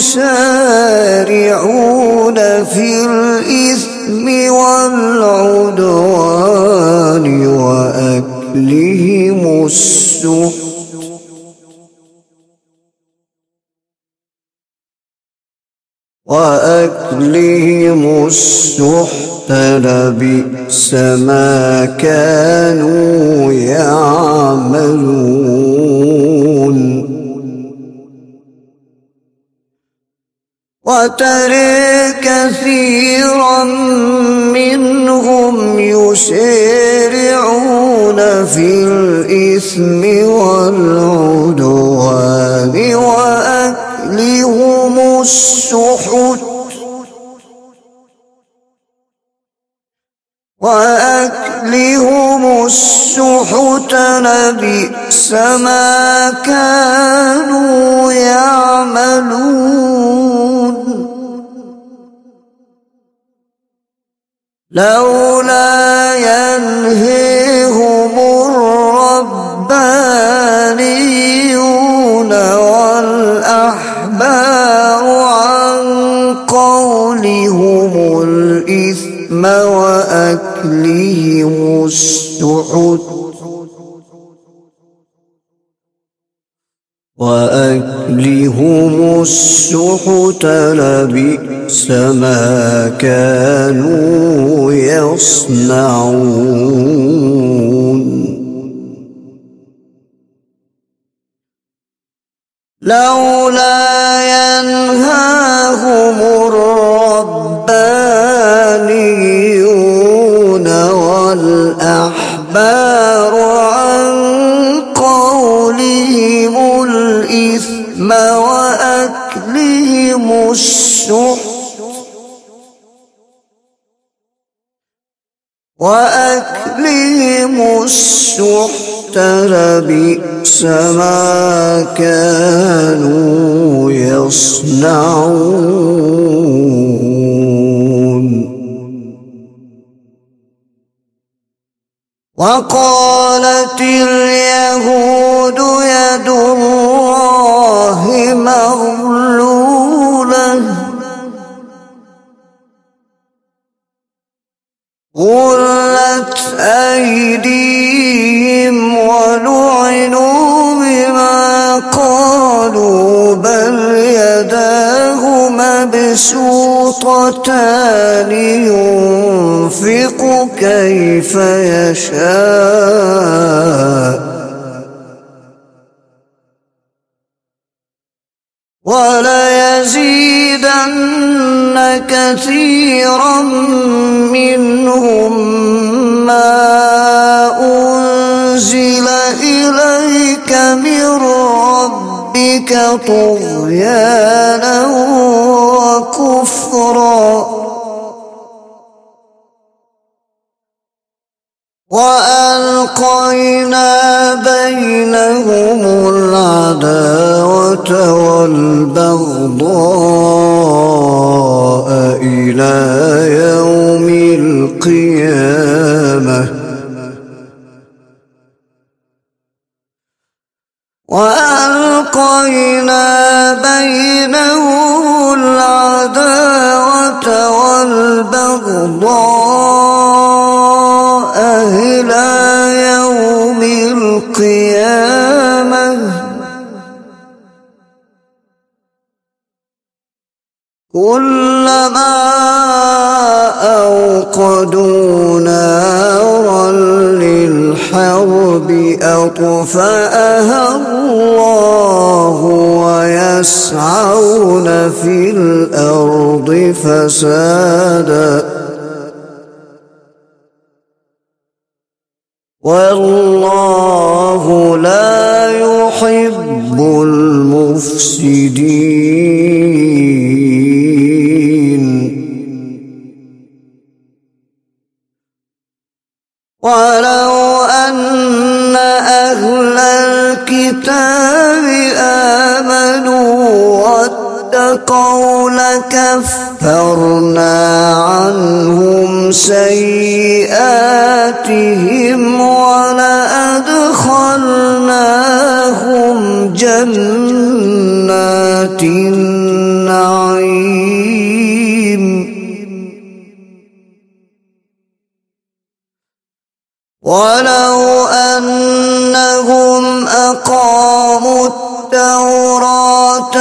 يسارعون في الإثم والعدوان وأكلهم السحت وأكلهم السحت لبئس ما كانوا يعملون وترى كثيرا منهم يسارعون في الإثم والعدوان وأكلهم السحت وأكلهم السحت لبئس ما كانوا يعملون لولا ينهيهم الربانيون والأحبار عن قولهم الإثم وأكلهم السحت وأكلهم السحت لبئس ما كانوا يصنعون لولا ينهاهم الربانيون والأحبار عن قولهم الإثم وأكلهم السحت وأكلهم السحت لبئس ما كانوا يصنعون. وقالت اليهود يد الله مغلولة غلت أيديهم ولعنوا بما قالوا بل يداه مبسوطتان ينفق كيف يشاء وليزيدن كثيرا منهم ما أنزل إليك من ربك طغيانا وكفرا وألقينا بينهم العداوة والبغضاء إلى يوم القيامة وألقينا بينهم العداوة والبغضاء إلى يوم القيامة كلما أوقدوا نارا للحرب أطفأها الله ويسعون في الأرض فسادا والله لا يحب المفسدين. ولو أن أهل الكتاب آمنوا واتقوا لكفرنا عنهم سيئاتهم ولأدخلناهم جنات النعيم. ولو أنهم أقاموا التوراة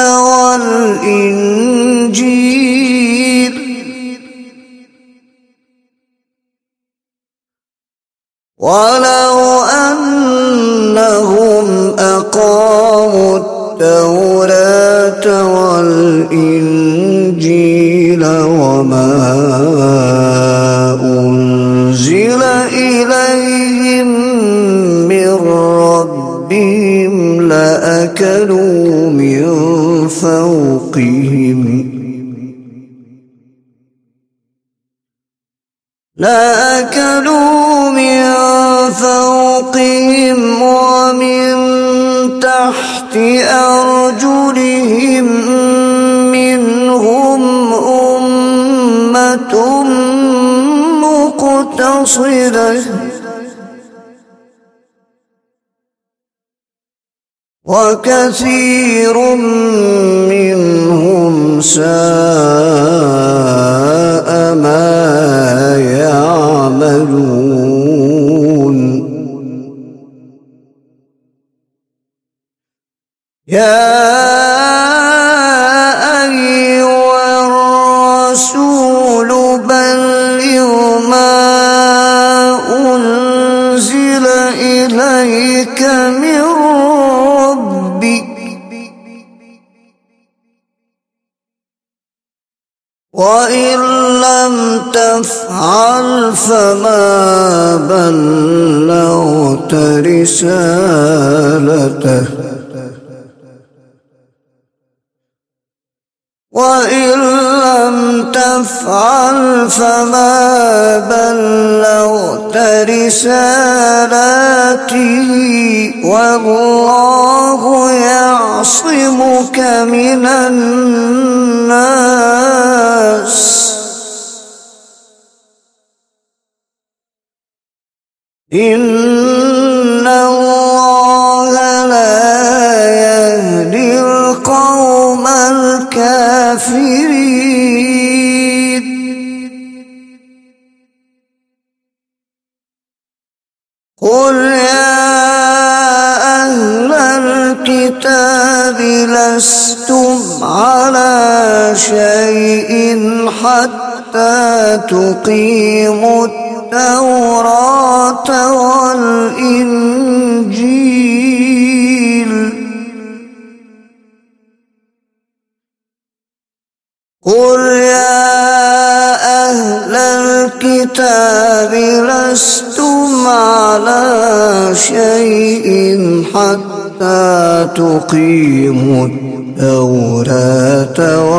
والإنجيل ولو أنهم أقاموا التوراة والإنجيل وما أنزل إليهم من ربهم لأكلوا من فوقهم لأكلوا من فوقهم ومن تحت أرجلهم منهم أمة مقتصدة وكثير منهم ساء ما يعملون. يا أيها الرسول بلغ ما أنزل إليك من ربك وإن لم تفعل فما بلغت رسالته وإن لم تفعل فما بلغت رسالتي والله يعصمك من الناس إن الله لا يهدي القوم الكافرين قل يا أهل الكتاب لستم على شيء حتى تقيموا التوراة والإنجيل قل يا أهل الكتاب لستم على شيء حتى تقيموا التوراة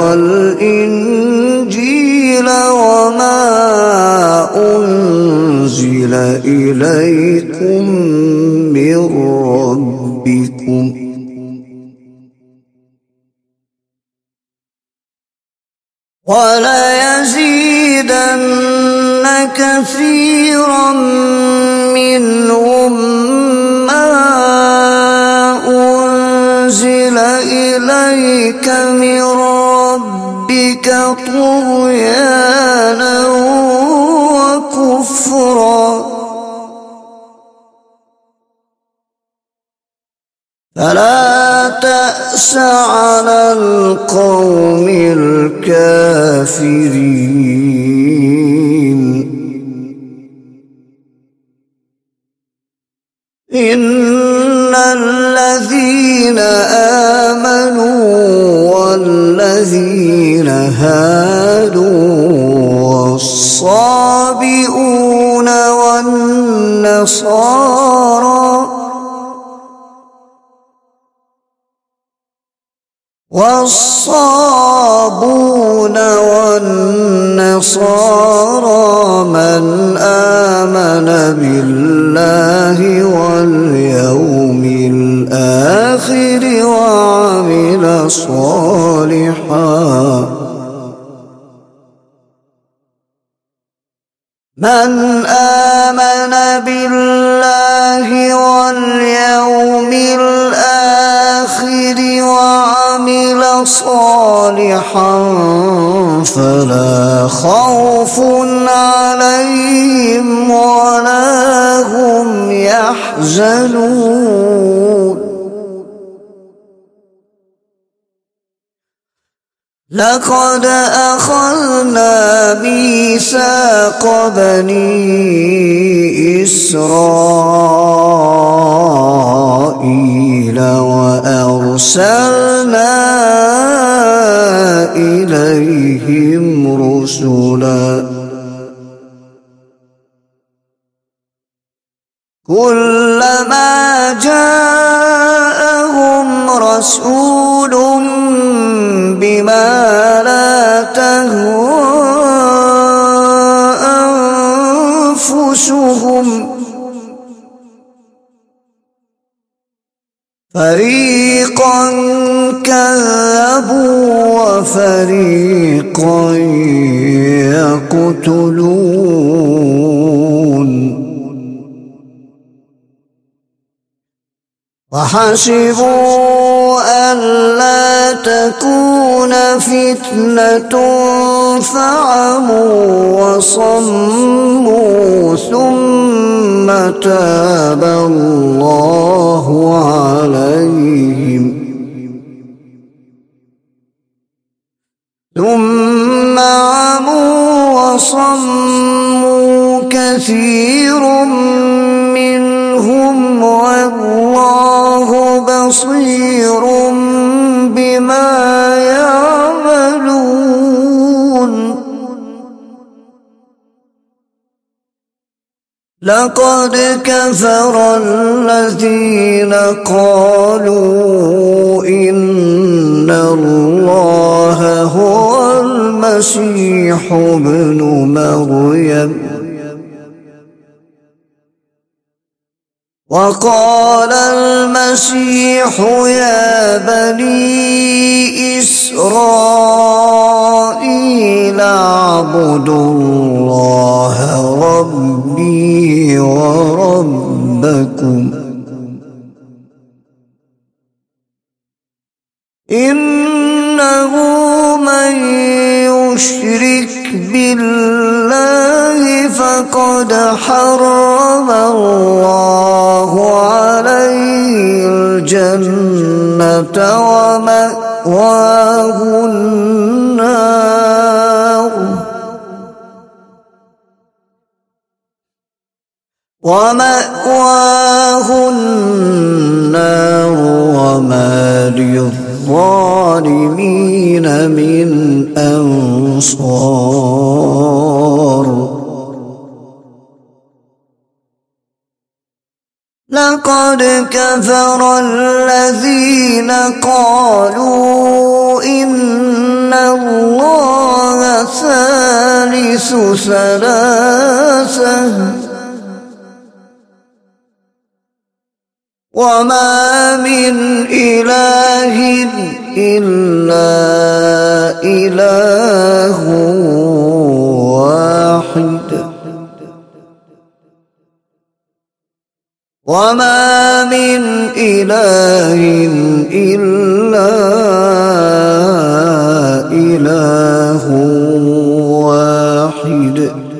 والإنجيل وما أنزل إليكم من ربكم وليزيدن كثيرا منهم ما أنزل إليك من ربك طغيانا وكفرا فلا تأس على القوم الكافرين إن الذين آمنوا والذين هادوا والصابئون والنصارى والصابون والنصارى من آمن بالله واليوم الآخر وعمل صالحا من آمن بالله واليوم الآخر وعمل صالحا فلا خوف عليهم ولا هم يحزنون لقد أخذنا ميثاق بني إسرائيل وأرسلنا إليهم رسلا كلما جاءهم رسول بما لا تهوى أنفسهم فريقا كذبوا وفريقا يقتلون وحسبوا ألا تكون فتنة فعموا وصموا ثم تاب الله عليهم ثم عموا وصموا كثير منهم والله بصير بما يعملون لقد كفر الذين قالوا إن الله هو المسيح ابن مريم وقال المسيح يا بني إسرائيل اعبدوا الله ربي وربكم إنه من يشرك بالله فقد حرم الله عليه الجنة ومأواه النار ومأواه النار وما للظالمين من أنصار لقد كفر الذين قالوا إن الله ثالث ثلاثة وما من إله إلا إله واحد وما من إله إلا إله واحد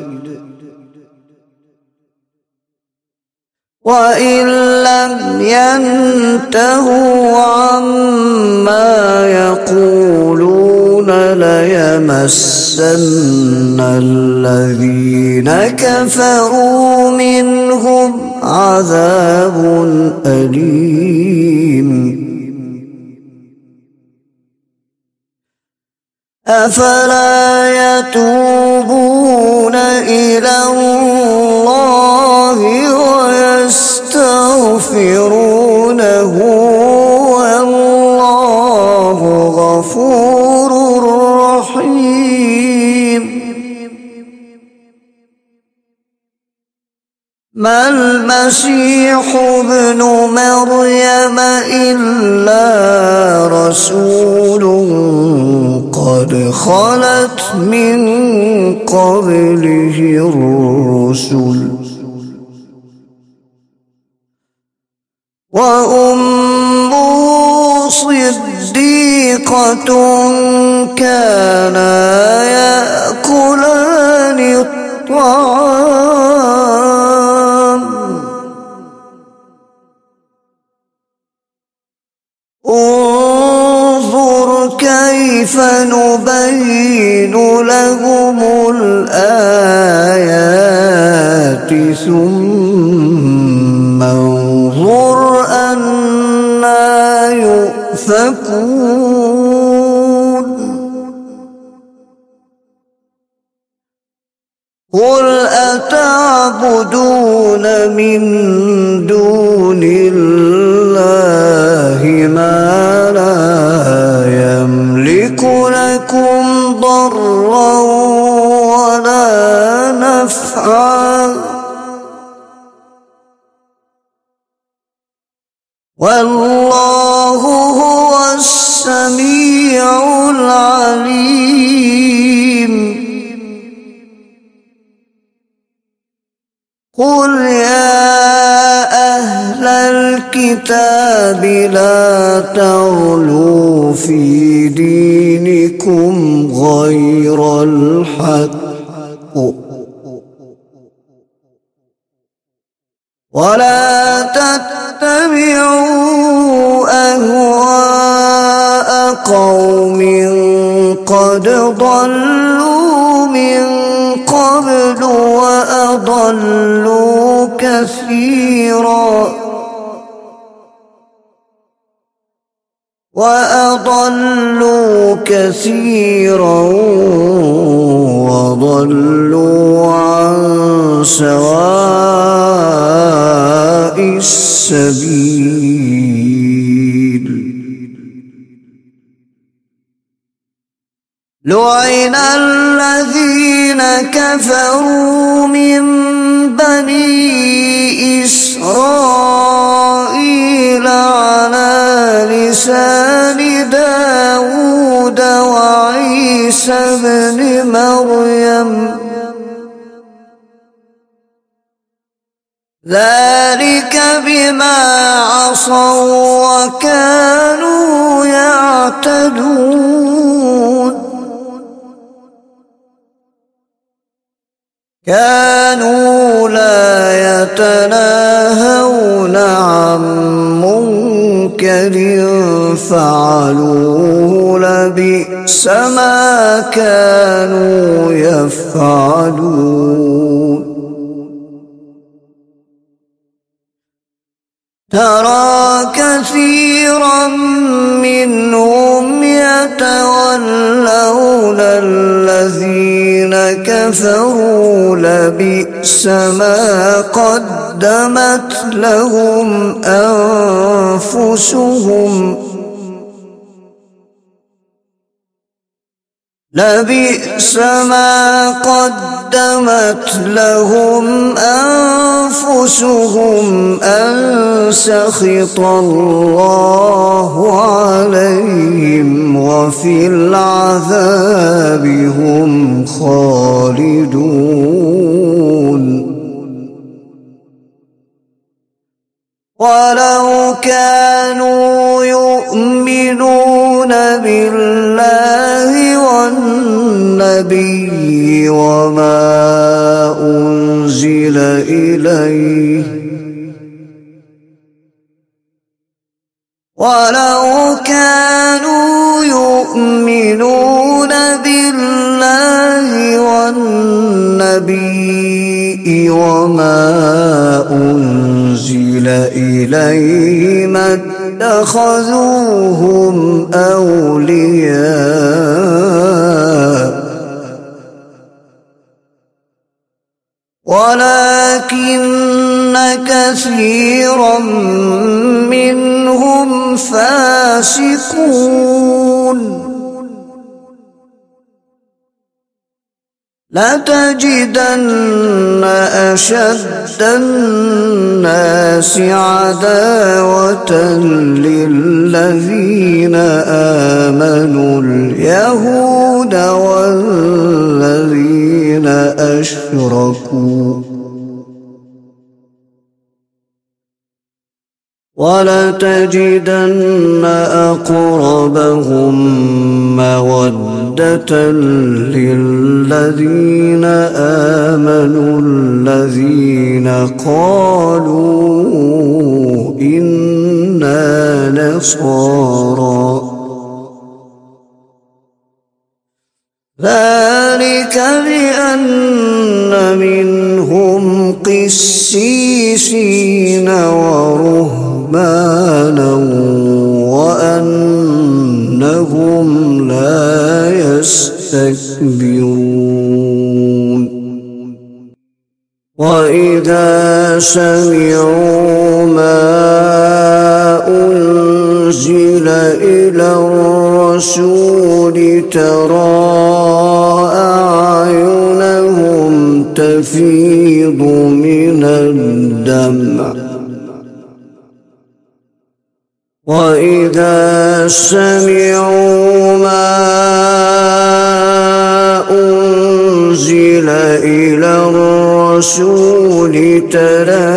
وإن لم ينتهوا عما يقولون ليمسن الذين كفروا منهم عذاب أليم أفلا يتوبون إلى الله ويستغفرونه والله غفور رحيم ما المسيح ابن مريم إلا رسول قد خلت من قبله الرسل وأمه صديقة كانا يأكلان الطعام انظر كيف نبين لهم الآيات ثم انظر أنى يؤفكون قل أتعبدون من دون الله ما لا يملك لكم ضرا ولا نفعا والله هو السميع العليم قل يا أهل الكتاب لا تغلوا في دينكم غير الحق ولا تتبعوا أهواء قوم قد ضلوا من قبل وأضلوا كثيرا وأضلوا كثيرا وضلوا عن سواء السبيل. لعن الذين كفروا من بني إسرائيل على لسان داود وعيسى بن مريم ذلك بما عصوا وكانوا يعتدون. كانوا لا يتناهون عن منكر فعلوه لبئس ما كانوا يفعلون. ترى كثيرا منهم يتولون الذين كفروا لبئس ما قدمت لهم أنفسهم لبئس ما قدمت لهم أنفسهم أن سخط الله عليهم وفي العذاب هم خالدون. ولو كانوا يؤمنون بالله والنبي وما أنزل إليه ولو كانوا يؤمنون بالله والنبي وما أنزل إليه ما اتخذوهم أولياء ولكن كثيرا منهم فاسقون. لتجدن أشد الناس عداوة للذين آمنوا اليهود والذين أشركوا ولتجدن أقربهم مودة للذين آمنوا الذين قالوا إنا نصارى ذلك بأن منهم قسيسين ورهبانا وأنهم لا يستكبرون. وإذا سمعوا ما أنزل إلى الرسول ترى أعينهم تفيض من الدمع وإذا سمعوا ما أنزل إلى الرسول ترى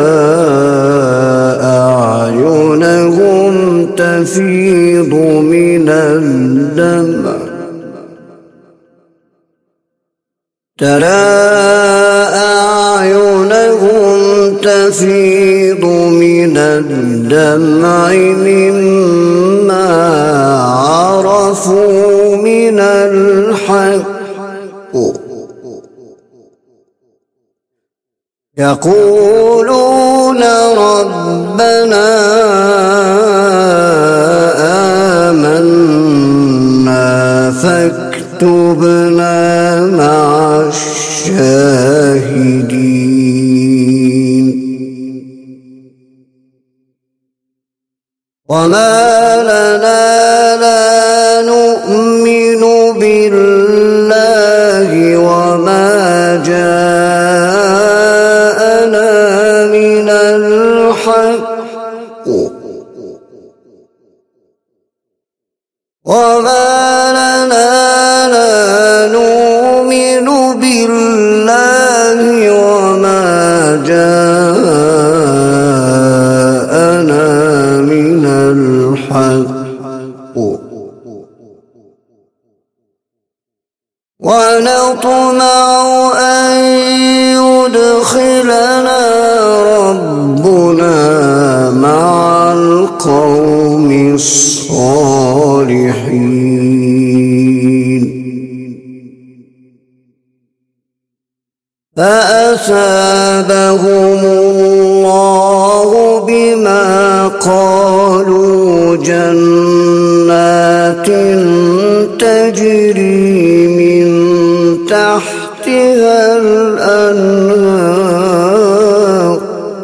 أعينهم تفيض من الدمع ترى أعينهم تفيض من الدمع مما عرفوا من الحق يقولون ربنا آمنا فاكتبنا مع الشهداء الشاهدين وما لنا لا نؤمن بالله وما جاءنا من الحق وما لنا لا نؤمن بالله وما جاءنا من الحق ونطمع أن يدخلنا ربنا مع القوم الصالحين فأثابهم الله بما قالوا جنات تجري من تحتها الأنهار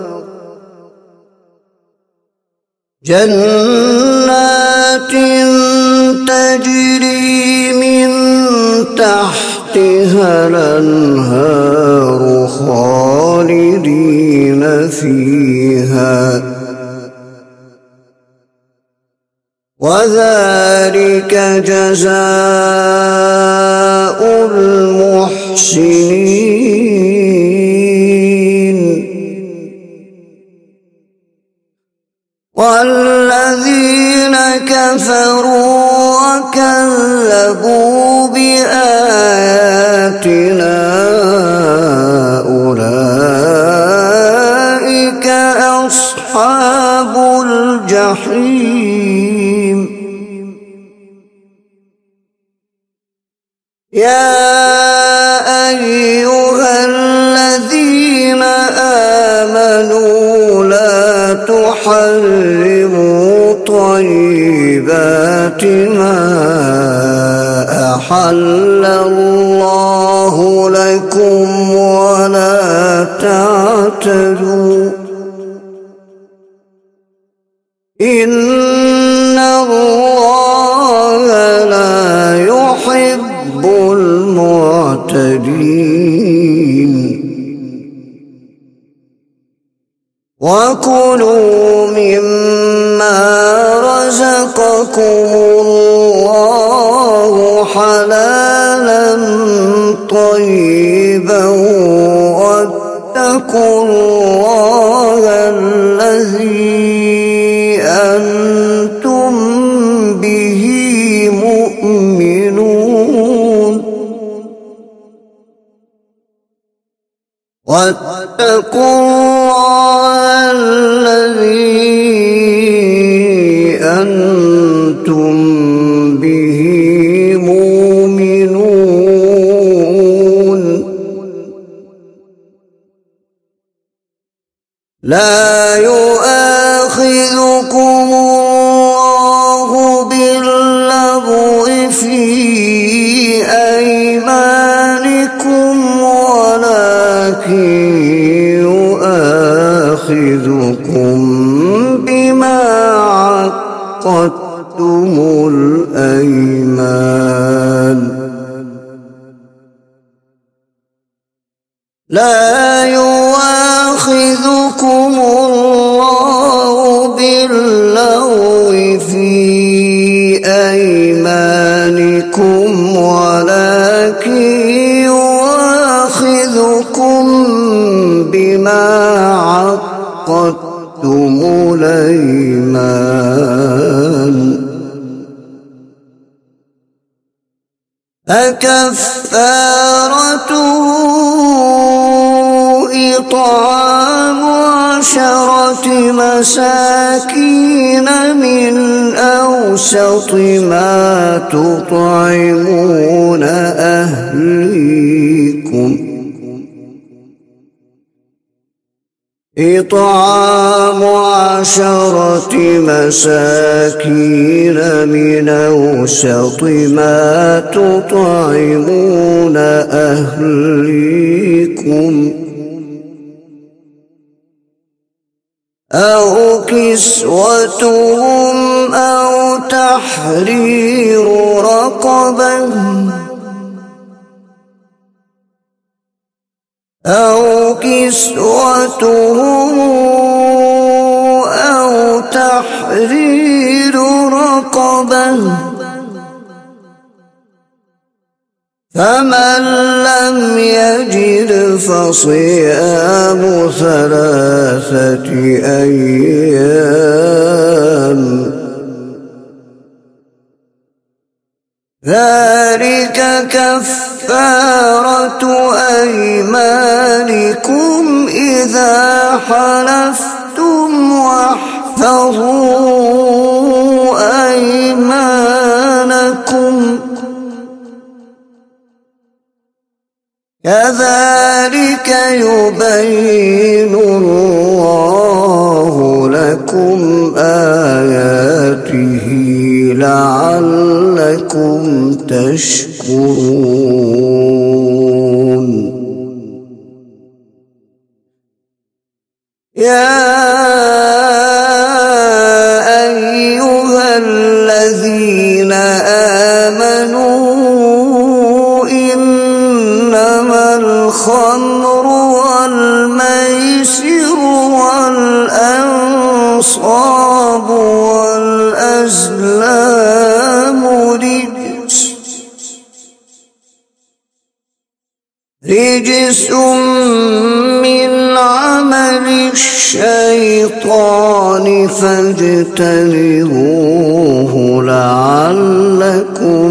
جنات تجري من تحتها الأنهار خالدين فيها وذلك جزاء المحسنين والذين كفروا وكذبوا بآياتنا أولئك أصحاب الجحيم يا أيها الذين آمنوا لا تحرموا طيبات ما أحل الله لكم ولا تعتدوا إن الله لا يحب المعتدين وكلوا مما رزقكم الله حلالا طيبا واتقوا الله الذي أنتم به مؤمنون واتقوا الله الذي أنتم به مؤمنون لا يؤاخذكم الله باللغو في أيمانكم ولكن يؤاخذكم بما عقدتم الأيمان لا يؤاخذكم الله باللغو في أيمانكم ولكن يؤاخذكم بما عقدتم الأيمان فكفارته إطعام عشرة مساكين من أوسط ما تطعمون أهليكم إطعام عشرة مساكين من أوسط ما تطعمون أهليكم أو كسوتهم أو تحرير رقبة أو كسوتهم أو تحرير رقبة فمن لم يجد فصيام ثلاثة أيام ذلك كفارة أيمانكم إذا حلفتم واحفظوا أيمانكم كذلك يبين الله لكم آياته لعلكم تشكرون. يا أيها الذين آمنوا إنما الخمر والميسر والأنصاب والأزلام رجس رجس من عمل الشيطان فاجتنبوه لعلكم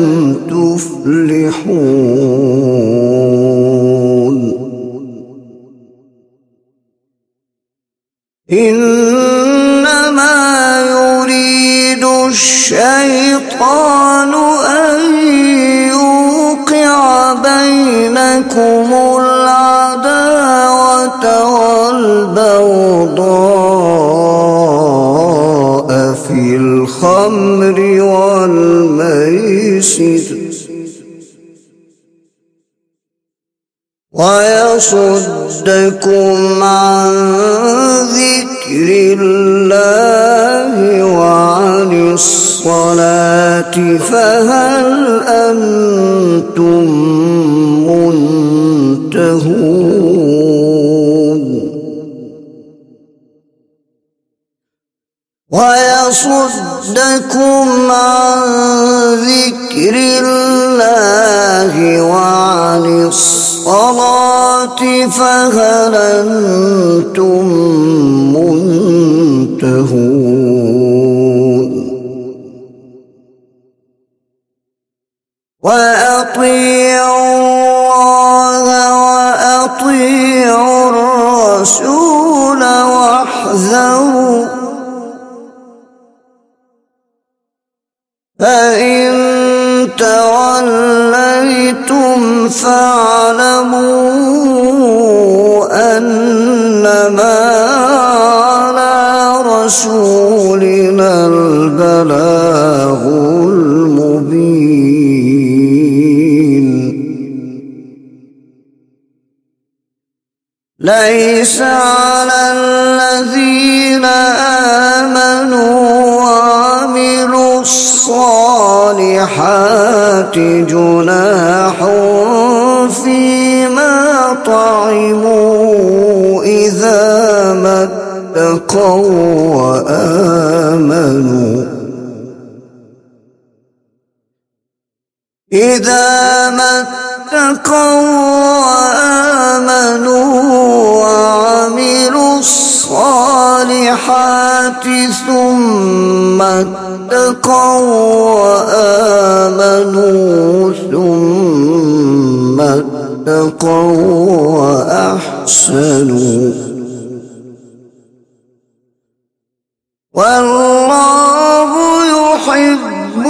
تفلحون. إنما يريد الشيطان أن يوقع بينكم العداوة والبغضاء في الخمر والميسر ويصدكم عن ذكر الله وعن الصلاة فهل أنتم منتهون. ويصدكم عن ذكر الله وعن الصلاة فهل أنتم منتهون. وأطيعوا الله وأطيعوا الرسول واحذروا فإن توليتم فاعلموا أنما على رسولنا البلاغ المبين. ليس على الذين آمنوا وعملوا الصالحات جناح فيما طعموا إذا ما اتقوا وآمنوا إذا ما اتقوا وآمنوا وعملوا الصالحات ثم اتقوا وآمنوا ثم اتقوا وأحسنوا والله يحب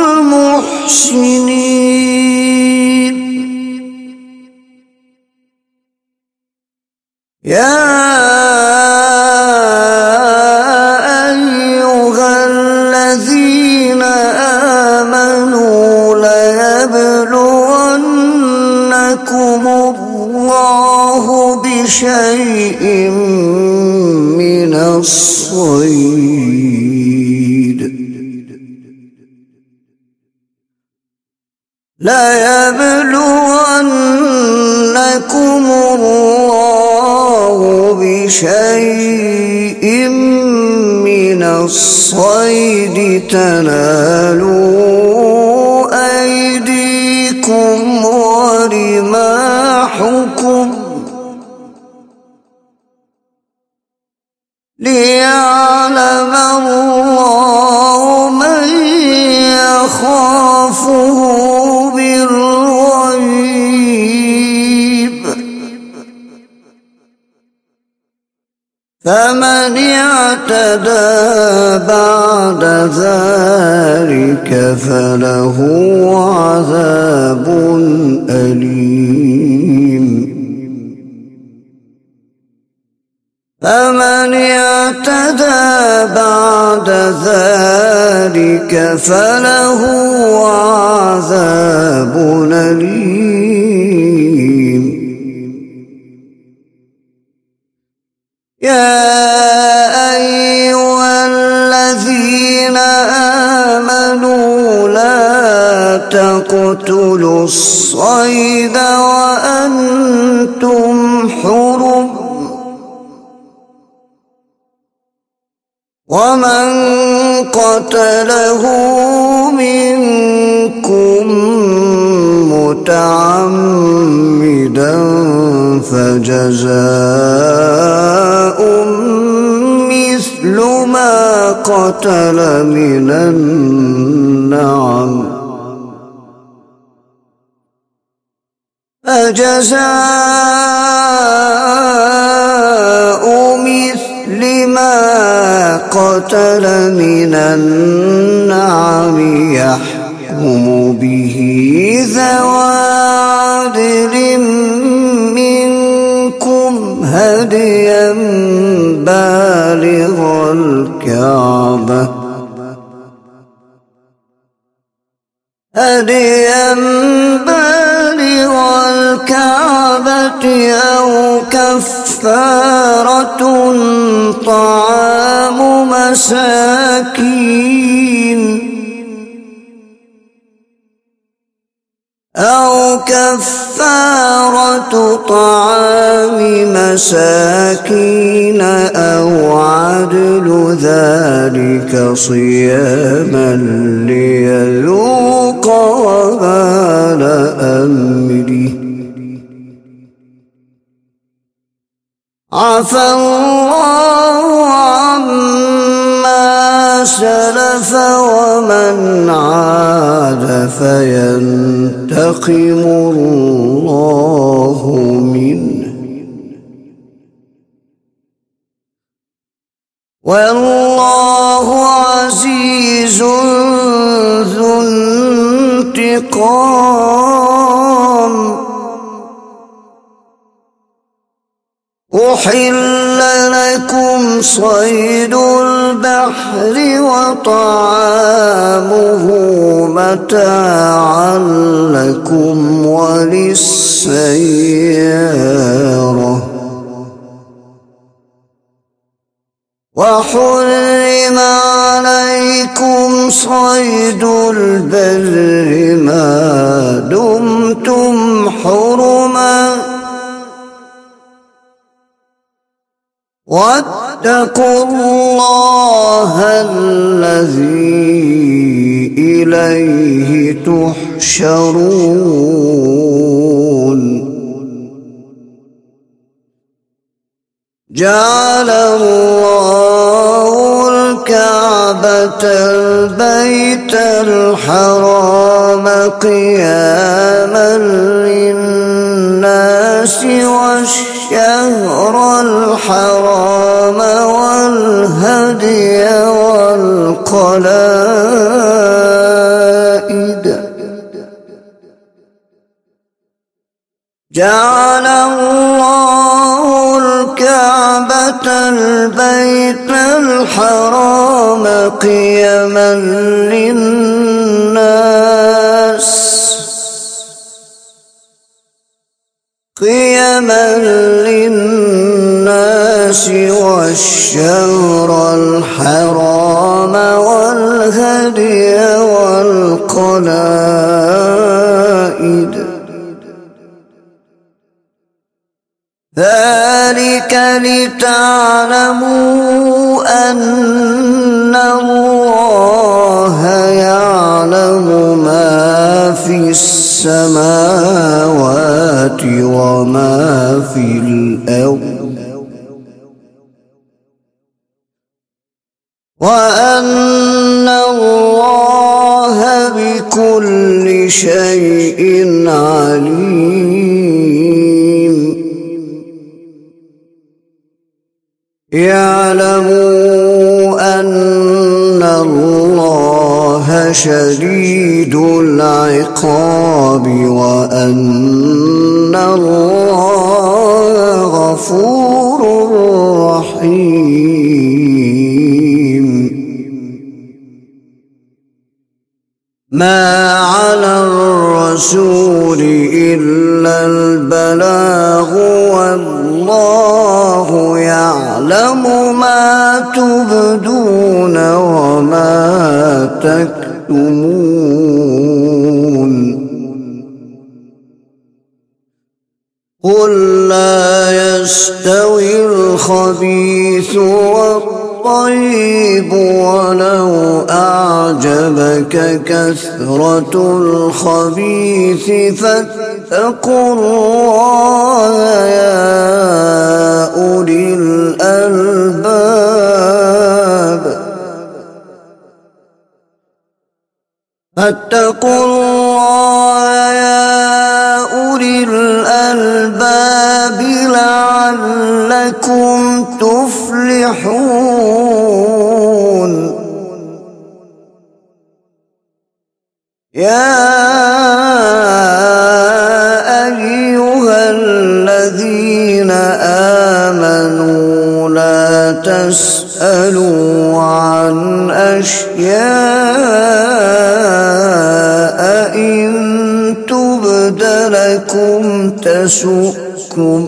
المحسنين. يا بشيء من الصيد ليبلونكم الله بشيء من الصيد تنالوا أيديكم ورماحكم ليعلم الله من يخافه بالغيب فمن اعتدى بعد ذلك فله عذاب أليم فمن اعتدى بعد ذلك فله عذاب أليم يا أيها الذين آمنوا لا تقتلوا الصيد وأنتم حرم ومن قتله منكم متعمدا فجزاء مثل ما قتل من النعم فجزاء مثل ما قتل من النعم يحكم به ذوى عدل منكم هديا بالغ الكعبة هديا بالغ الكعبة أو كفارة طعام مساكين أو كفارة طعام مساكين أو عدل ذلك صياما ليذوق وبال أمره عفى الله عما سلف ومن عاد فينتقم الله منه والله عزيز ذو انتقام أحل لكم صيد البحر وطعامه متاعا لكم وللسيارة وحرم عليكم صيد البر ما دمتم حرما واتقوا الله الذي إليه تحشرون جعل الله الكعبة البيت الحرام قياما للناس والشهر الحرام والهدي والقلائد جعل الله الكعبة البيت الحرام قياما للناس قيما للناس والشهر الحرام والهدي والقلائد ذلك لتعلموا أن الله يعلم ما في السماوات وما في الأرض وأن الله بكل شيء عليم يعلموا أن الله شديد العقاب وأن الله غفور رحيم ما على الرسول إلا البلاغ والله يعلم ما تبدون وما تكتمون قل لا يستوي الخبيث والطيب ولو أعجبك كثرة الخبيث فاتقوا الله يا أولي الألباب فاتقوا الله يا أولي الألباب لعلكم تفلحون يا أيها الذين آمنوا لا تسألوا عن أشياء إن تبد لكم تسؤكم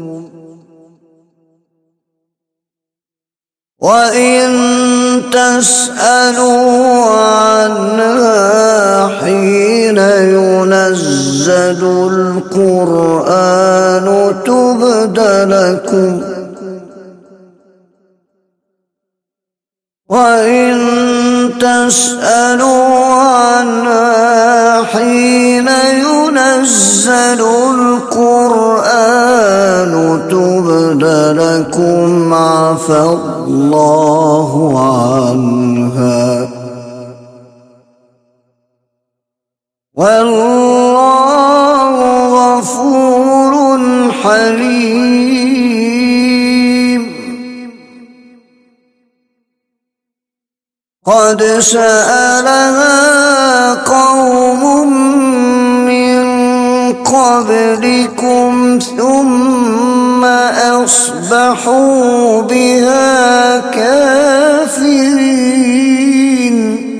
وإن تسألوا عنها حين ينزل القرآن تبد لكم وإن تسألوا عنها حين ينزل القرآن تبد لكم عفى الله عنها والله غفور حليم قد سألها قوم من قبلكم ثم أصبحوا بها كافرين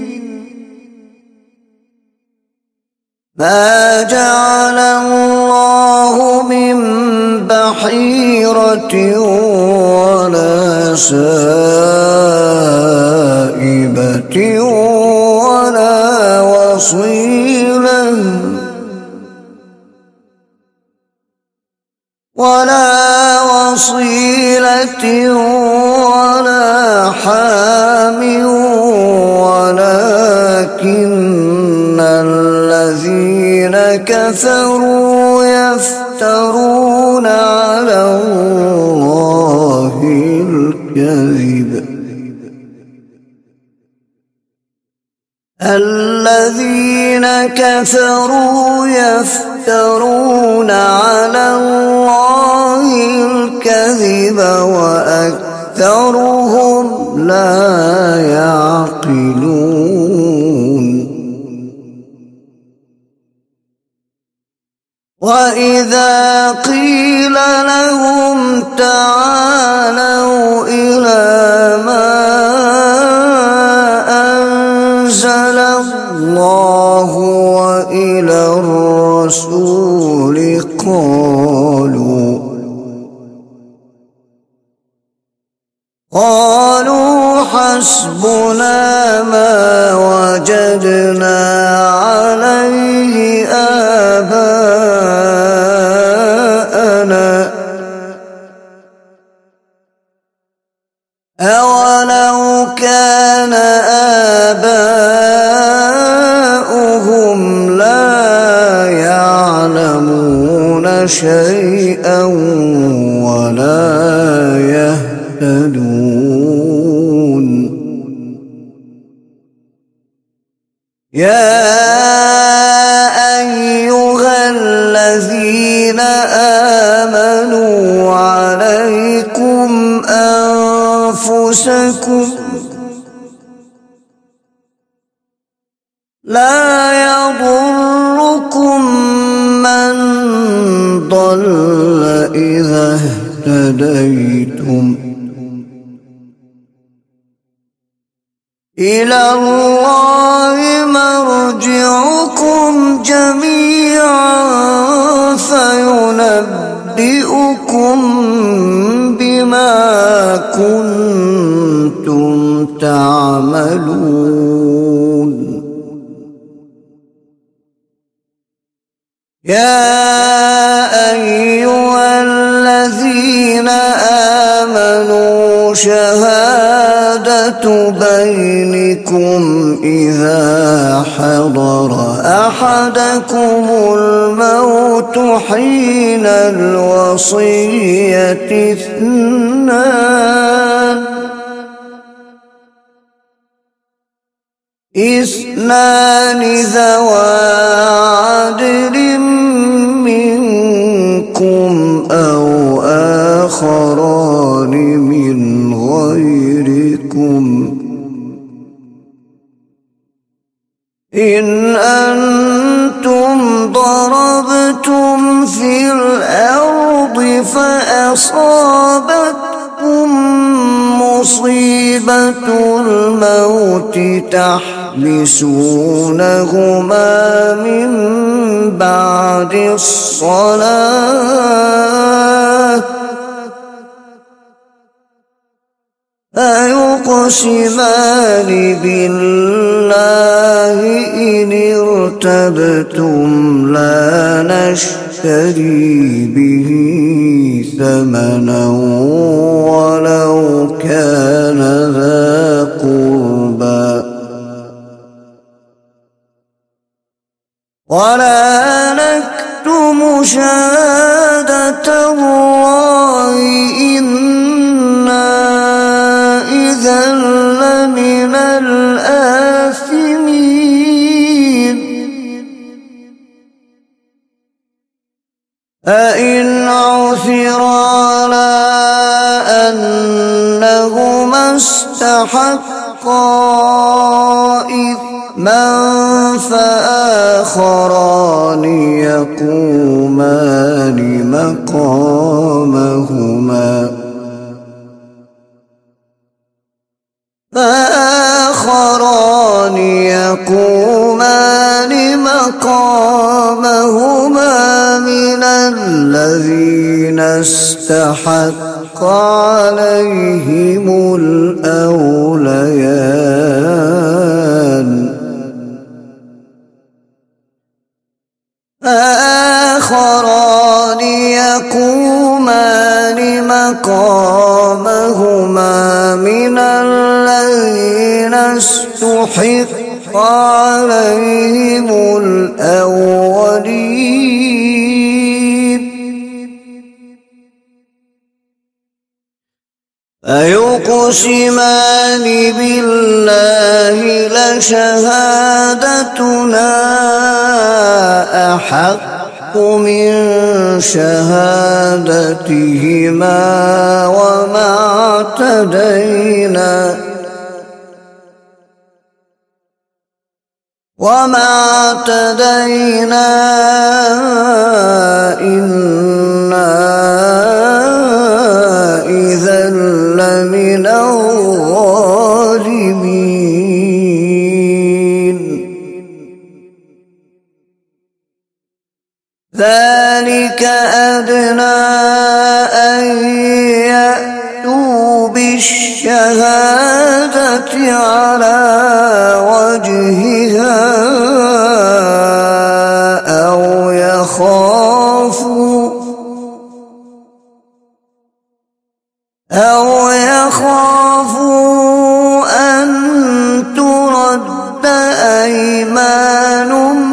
ما جعل الله من بحيرة ولا سائبة ولا وصيلة ولا وصيلة ولا حام ولكن الذين كفروا يفترون على الله الكذب الذين كفروا يفترون على الله الكذب وأكثرهم لا يعقلون وإذا قيل لهم تعالوا إلى ما أنزل الله وإلى الرسول قالوا قالوا حسبنا ما وجدنا عليه آباءنا أولو كان آباؤهم لا يعلمون شيئا ولا يهتدون يا أيها الذين آمنوا عليكم أنفسكم لا يضركم من ضل إذا اهتديتم إلى الله مرجعكم جميعا فينبئكم بما كنتم تعملون يا أيها الذين آمنوا شهادة بينكم إذا حضر أحدكم الموت حين الوصية اثنان اثنان ذوى عدل منكم أو آخران من غيركم إن أنتم ضربتم في الأرض فأصابتكم مصيبة الموت تحبسونهما من بعد الصلاة فيقسمان بالله إن ارتبتم لا نشتري به ثمنا ولو كان ذا قربى ولا نكتم شهادة الله إنا إذا لمن الآثمين أئن عثر على أنهما استحقا إثما فآخران يقومان مقامهما فآخران يقومان مقامهما من الذين استحق عليهم الأوليان فآخران يقومان مقامهما من الذين استحق عليهم الأولين فيقسمان بالله لشهادتنا أحق من شهادتهما وما اعتدينا وما اعتدينا إنا إذا لمن الظالمين ذلك أدنى أن يأتوا بالشهادة الشهادة على وجهها أو يخافوا أو يخافوا أن ترد أيمان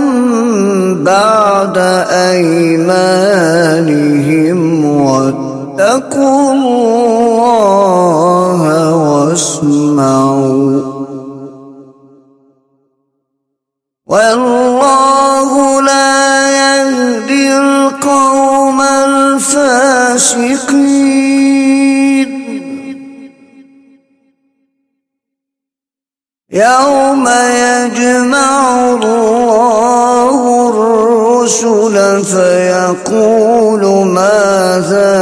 بعد أيمانهم واتقوا الله واسمعوا والله لا يهدي القوم الفاسقين. يوم يجمع الله الرسل فيقول ماذا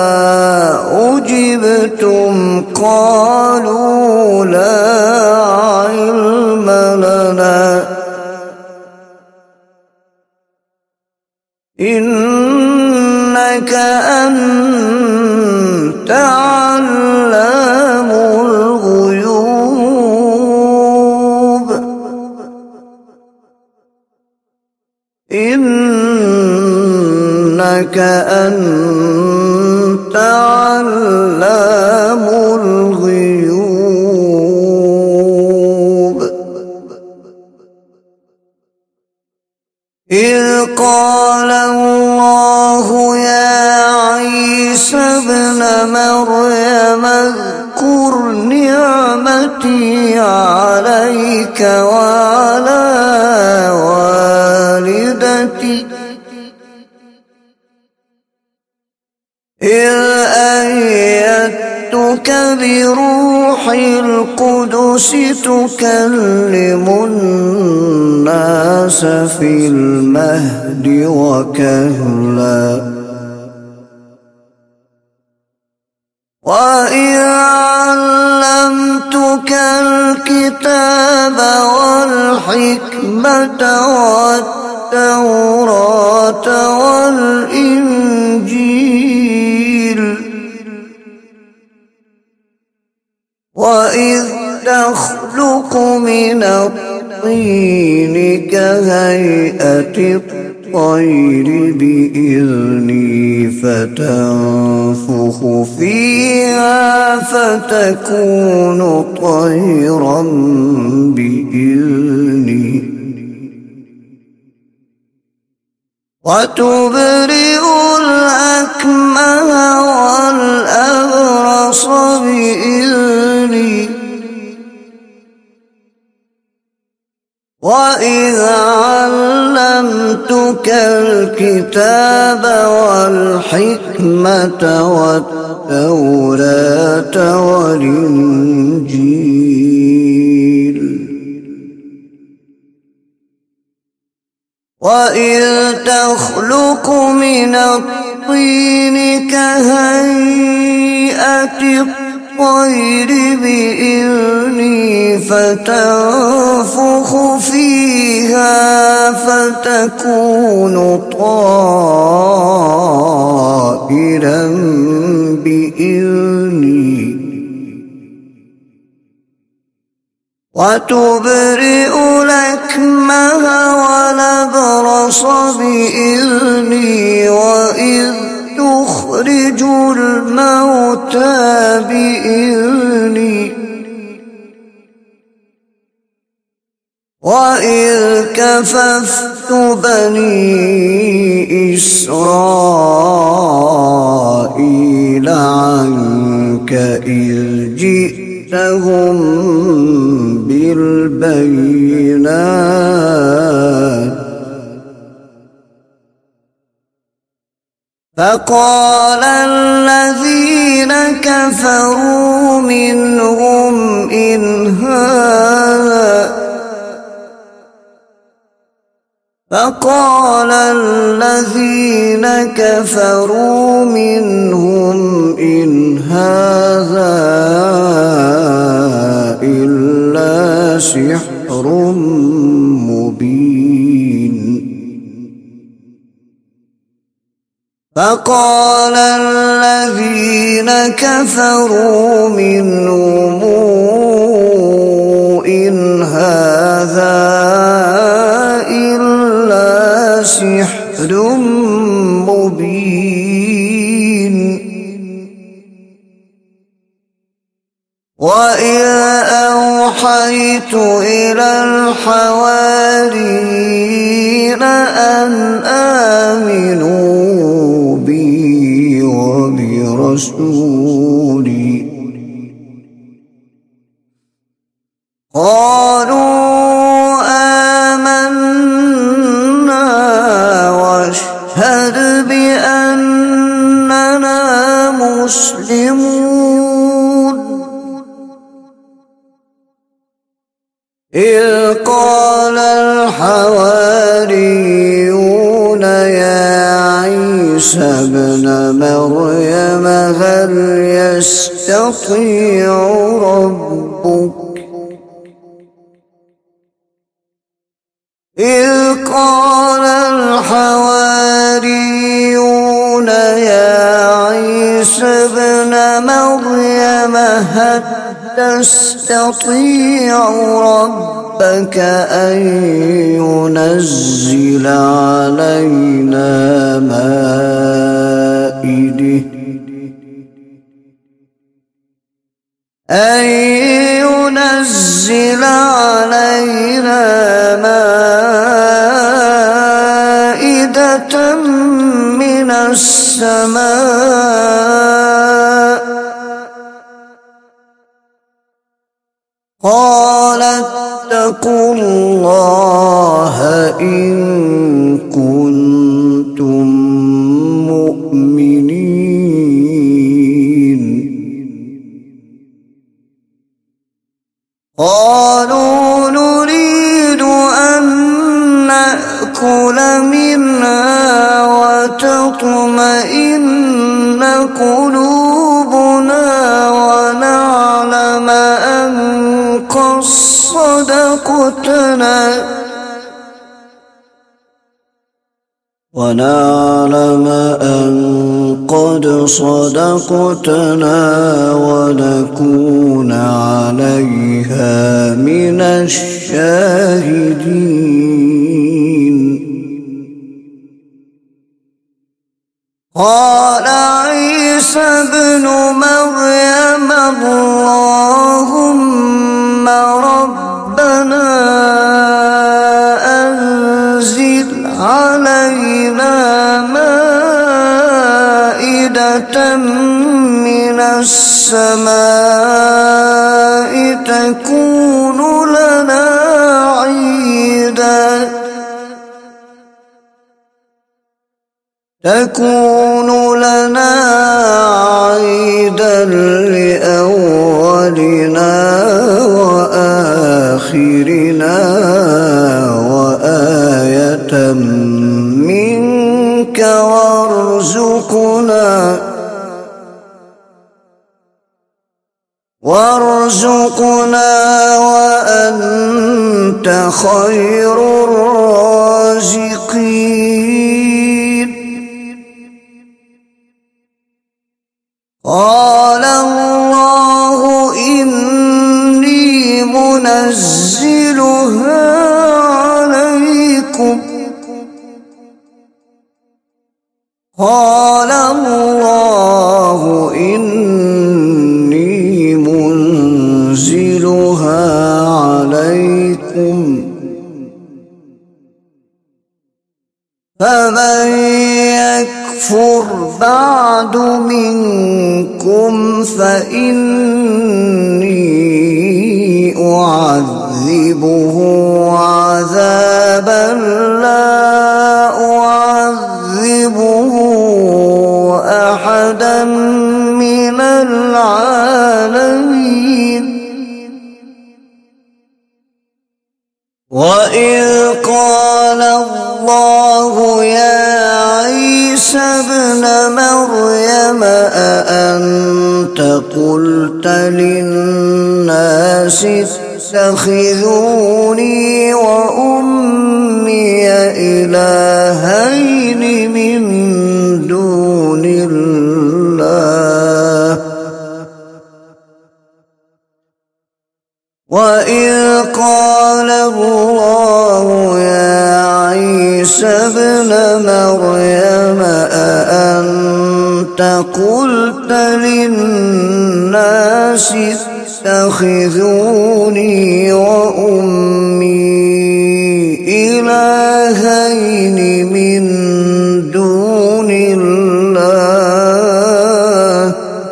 أجبتم قالوا لا علم لنا إنك أنت علام الغيوب إنك أنت علام الغيوب. إذ قال الله يا عيسى ابن مريم اذكر نعمتي عليك وعلى والدتك إذ أيدتك بروح القدس تكلم الناس في المهد وكهلا وإذ علمتك الكتاب والحكمة والتوراة والإنجيل وإذ تخلق من الطين كهيئة الطير بإذني فتنفخ فيها فتكون طيرا بإذني وتبرئ الأكمه والأبرص بإذني وإذ علمتك الكتاب والحكمة والتوراة والإنجيل وإذ تخلق من الطين كهيئة الطير بإذني فتنفخ فيها فتكون طائرا بإذني وتبرئ الأكمه والأبرص بإذني وإذ تخرج الموتى بإذني وإذ كففت بني إسرائيل عنك إذ جئتهم بالبينات فقال الذين كفروا منهم إن هذا فقال الذين كفروا منهم إن هذا إلا سحر مبين فقال الذين الذين كفروا منهم إن هذا إلا سحر مبين وإذ أوحيت إلى الحواريين أن آمنوا بي وبرسولي قالوا آمنا واشهد بأننا مسلمون إذ قال الحواريون يا عيسى ابن مريم هل يستطيع ربك إذ قال الحواريون يا عيسى ابن مريم هل تستطيع ربك أن ينزل علينا مائدة أن ينزل علينا مائدة من السماء قال اتقوا الله إن كنتم مؤمنين قالوا نريد أن نأكل منها وتطمئن قلوبنا ونعلم أن قد صدقتنا ونعلم أن قد صدقتنا ونكون عليها من الشاهدين قال عيسى ابن مريم اللهم ربنا أنزل علينا مائدة من السماء تكون لنا عيدا تكون لنا عيدا لأولنا وآخرنا وآية منك وارزقنا وارزقنا وأنت خير الرازقين قال الله إني منزلها عليكم قال الله إني منزلها عليكم فمن يكفر بعد منكم فإني أعذبه عذابا لا أعذبه أحدا من العالمين وإذ قال الله يا عيسى ابن مريم أأنت قلت للناس اتخذوني وأمي إلهين من دون الله وإذ قال الله يا عيسى ابن مريم أأنت قلت للناس اتخذوني وأمي إلهين من دون الله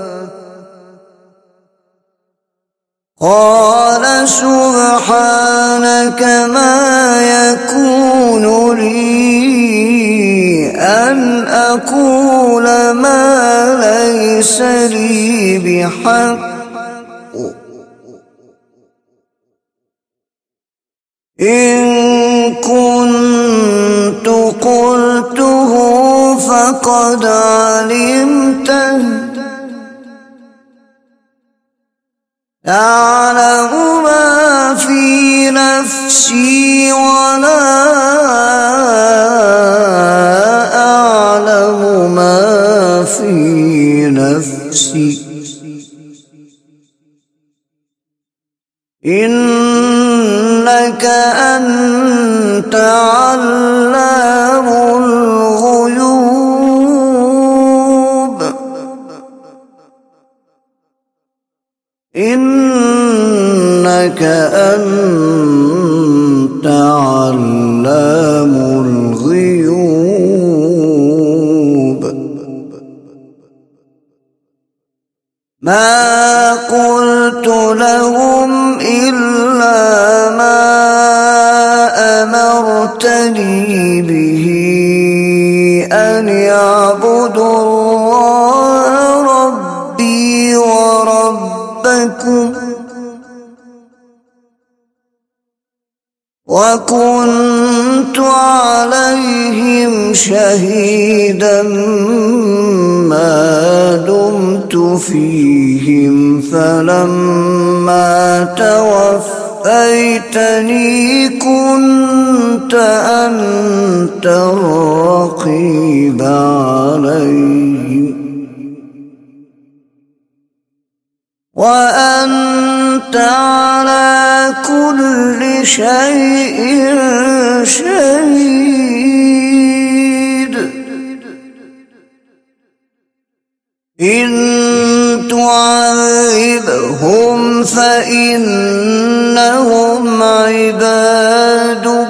قال سبحانك ما يكون لي أن أقول ما ليس لي بحق إن كنت قلته فقد علمته تعلم ما في نفسي ولا أعلم ما في نفسي إنك أنت علام الغيوب إنك أنت علام الغيوب ما قلت لهم إلا ما أمرتني به أن يعبدوا الله ربي وربكم وكنت عليهم شهيدا ما دمت فيهم فلما توفيتني كنت أنت الرقيب عليهم وأنت على كل شيء شهيد إن تعذبهم فإنهم عبادك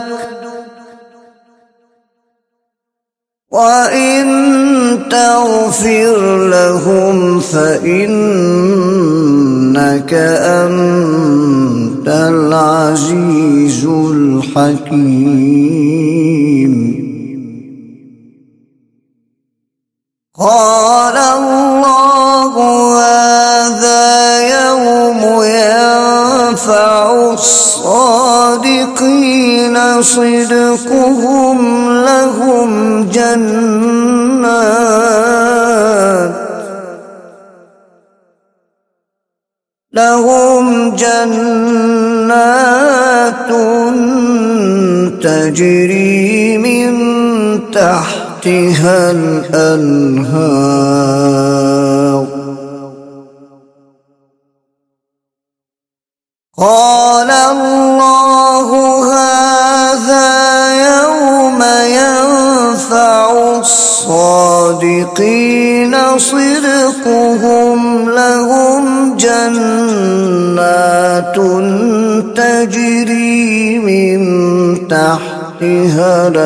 وإن تغفر لهم فإنك أنت العزيز الحكيم قال الله هذا يوم ينفع الصادقين صدقهم لهم جنات لهم جنات تجري من تحتها الأنهار قال الله هذا يوم ينفع الصادقين صدقهم لهم جنات تجري من تحتها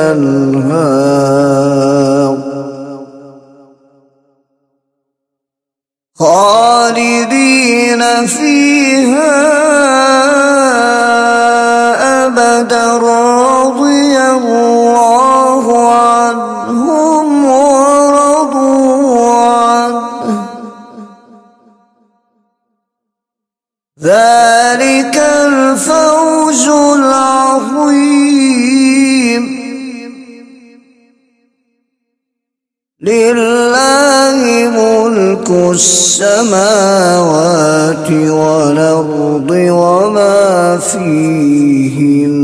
الأنهار خالدين فيها أبدا رضي الله عنهم ورضوا عنه ذلك الفوز العظيم لله ملك السماوات والأرض وما فيهن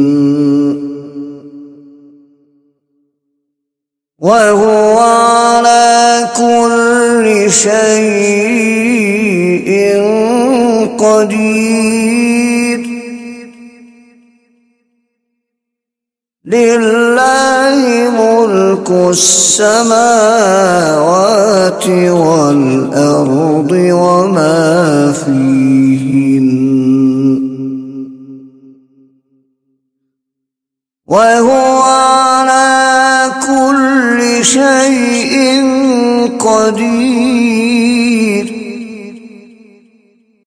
وهو على كل شيء قدير لله ملك السماوات والأرض وما فيهن وهو على كل شيء قدير.